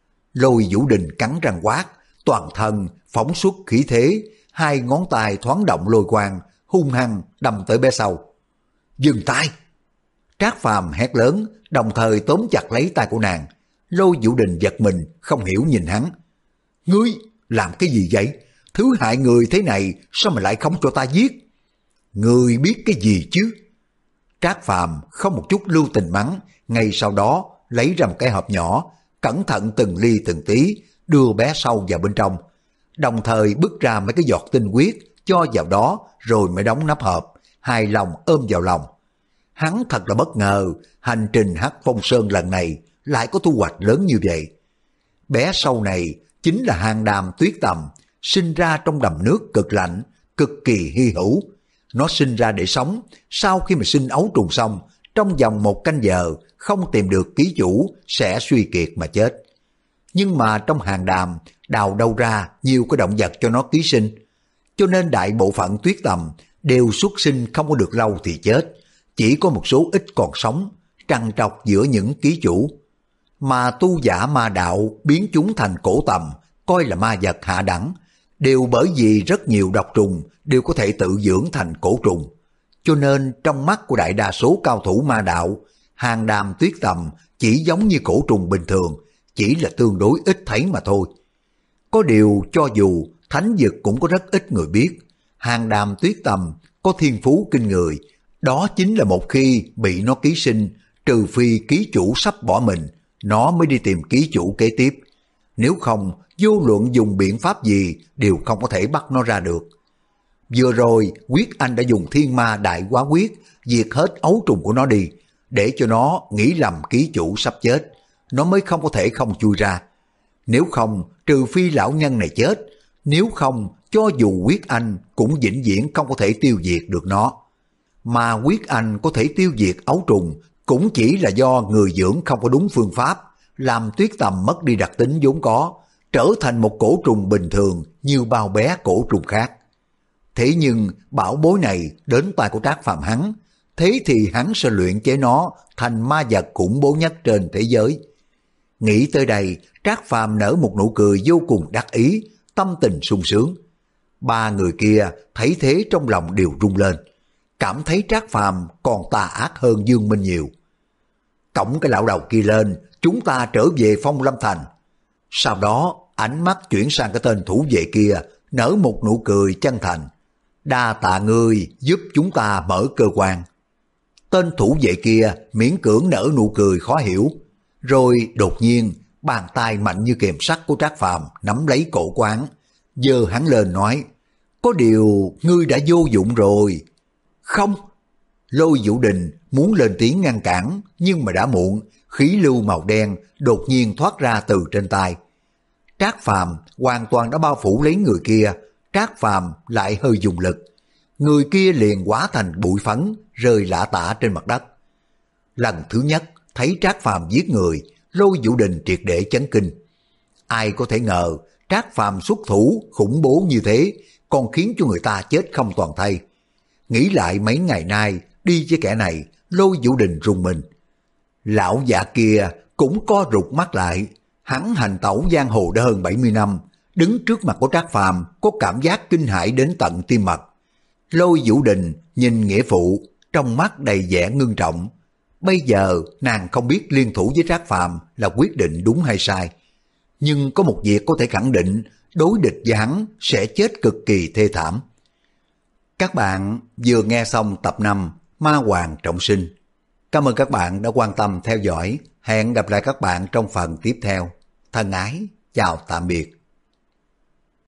Lôi Vũ Đình cắn răng quát, toàn thân phóng xuất khí thế, hai ngón tay thoáng động lôi quang, hung hăng đâm tới bé sâu. Dừng tay! Trác Phàm hét lớn, đồng thời tóm chặt lấy tay của nàng. Lôi Vũ Đình giật mình, không hiểu nhìn hắn. Ngươi làm cái gì vậy? Thứ hại người thế này sao mà lại không cho ta giết? Ngươi biết cái gì chứ? Trác Phàm không một chút lưu tình mắng, ngay sau đó lấy ra một cái hộp nhỏ, cẩn thận từng ly từng tí, đưa bé sâu vào bên trong. Đồng thời bứt ra mấy cái giọt tinh huyết, cho vào đó rồi mới đóng nắp hộp, hài lòng ôm vào lòng. Hắn thật là bất ngờ, hành trình Hắc Phong Sơn lần này lại có thu hoạch lớn như vậy. Bé sâu này chính là hang đàm tuyết tầm, sinh ra trong đầm nước cực lạnh, cực kỳ hy hữu. Nó sinh ra để sống, sau khi mà sinh ấu trùng xong, trong vòng một canh giờ không tìm được ký chủ sẽ suy kiệt mà chết. Nhưng mà trong hang đàm đào đâu ra nhiều cái động vật cho nó ký sinh, cho nên đại bộ phận tuyết tầm đều xuất sinh không có được lâu thì chết, chỉ có một số ít còn sống, trằn trọc giữa những ký chủ. Mà tu giả ma đạo biến chúng thành cổ tầm, coi là ma vật hạ đẳng, đều bởi vì rất nhiều độc trùng đều có thể tự dưỡng thành cổ trùng. Cho nên trong mắt của đại đa số cao thủ ma đạo, hang đàm tuyết tầm chỉ giống như cổ trùng bình thường, chỉ là tương đối ít thấy mà thôi. Có điều cho dù thánh vực cũng có rất ít người biết, hang đàm tuyết tầm có thiên phú kinh người, đó chính là một khi bị nó ký sinh, trừ phi ký chủ sắp bỏ mình, nó mới đi tìm ký chủ kế tiếp. Nếu không, vô luận dùng biện pháp gì đều không có thể bắt nó ra được. Vừa rồi, Quyết Anh đã dùng thiên ma đại quá quyết, diệt hết ấu trùng của nó đi, để cho nó nghĩ lầm ký chủ sắp chết, nó mới không có thể không chui ra. Nếu không, trừ phi lão nhân này chết, nếu không, cho dù Quyết Anh cũng vĩnh viễn không có thể tiêu diệt được nó. Mà Quyết Anh có thể tiêu diệt ấu trùng cũng chỉ là do người dưỡng không có đúng phương pháp, làm tuyết tầm mất đi đặc tính vốn có, trở thành một cổ trùng bình thường như bao bé cổ trùng khác. Thế nhưng bảo bối này đến tay của Trác Phàm hắn, thế thì hắn sẽ luyện chế nó thành ma vật khủng bố nhất trên thế giới. Nghĩ tới đây, Trác Phàm nở một nụ cười vô cùng đắc ý, tâm tình sung sướng. Ba người kia thấy thế trong lòng đều rung lên, cảm thấy Trác Phàm còn tà ác hơn Dương Minh nhiều. Cõng cái lão đầu kia lên, chúng ta trở về Phong Lâm Thành. Sau đó ánh mắt chuyển sang cái tên thủ vệ kia, nở một nụ cười chân thành. Đa tạ ngươi giúp chúng ta mở cơ quan. Tên thủ vệ kia miễn cưỡng nở nụ cười khó hiểu, rồi đột nhiên bàn tay mạnh như kềm sắt của Trác Phàm nắm lấy cổ quán, giơ hắn lên nói: có điều ngươi đã vô dụng rồi. Không! Lôi Vũ Đình muốn lên tiếng ngăn cản, nhưng mà đã muộn, khí lưu màu đen đột nhiên thoát ra từ trên tay. Trác Phàm hoàn toàn đã bao phủ lấy người kia, Trác Phàm lại hơi dùng lực, người kia liền hóa thành bụi phấn rơi lả tả trên mặt đất. Lần thứ nhất thấy Trác Phàm giết người, Lôi Vũ Đình triệt để chấn kinh. Ai có thể ngờ Trác Phàm xuất thủ khủng bố như thế, còn khiến cho người ta chết không toàn thây. Nghĩ lại mấy ngày nay đi với kẻ này, Lôi Vũ Đình rùng mình. Lão già kia cũng co rụt mắt lại, hắn hành tẩu giang hồ đã hơn bảy mươi năm, đứng trước mặt của Trác Phàm có cảm giác kinh hãi đến tận tim mật. Lôi Vũ Đình nhìn nghĩa phụ, trong mắt đầy vẻ ngưng trọng. Bây giờ nàng không biết liên thủ với Trác Phàm là quyết định đúng hay sai, nhưng có một việc có thể khẳng định, đối địch với hắn sẽ chết cực kỳ thê thảm. Các bạn vừa nghe xong tập năm Ma Hoàng Trọng Sinh. Cảm ơn các bạn đã quan tâm theo dõi. Hẹn gặp lại các bạn trong phần tiếp theo. Thân ái, chào tạm biệt.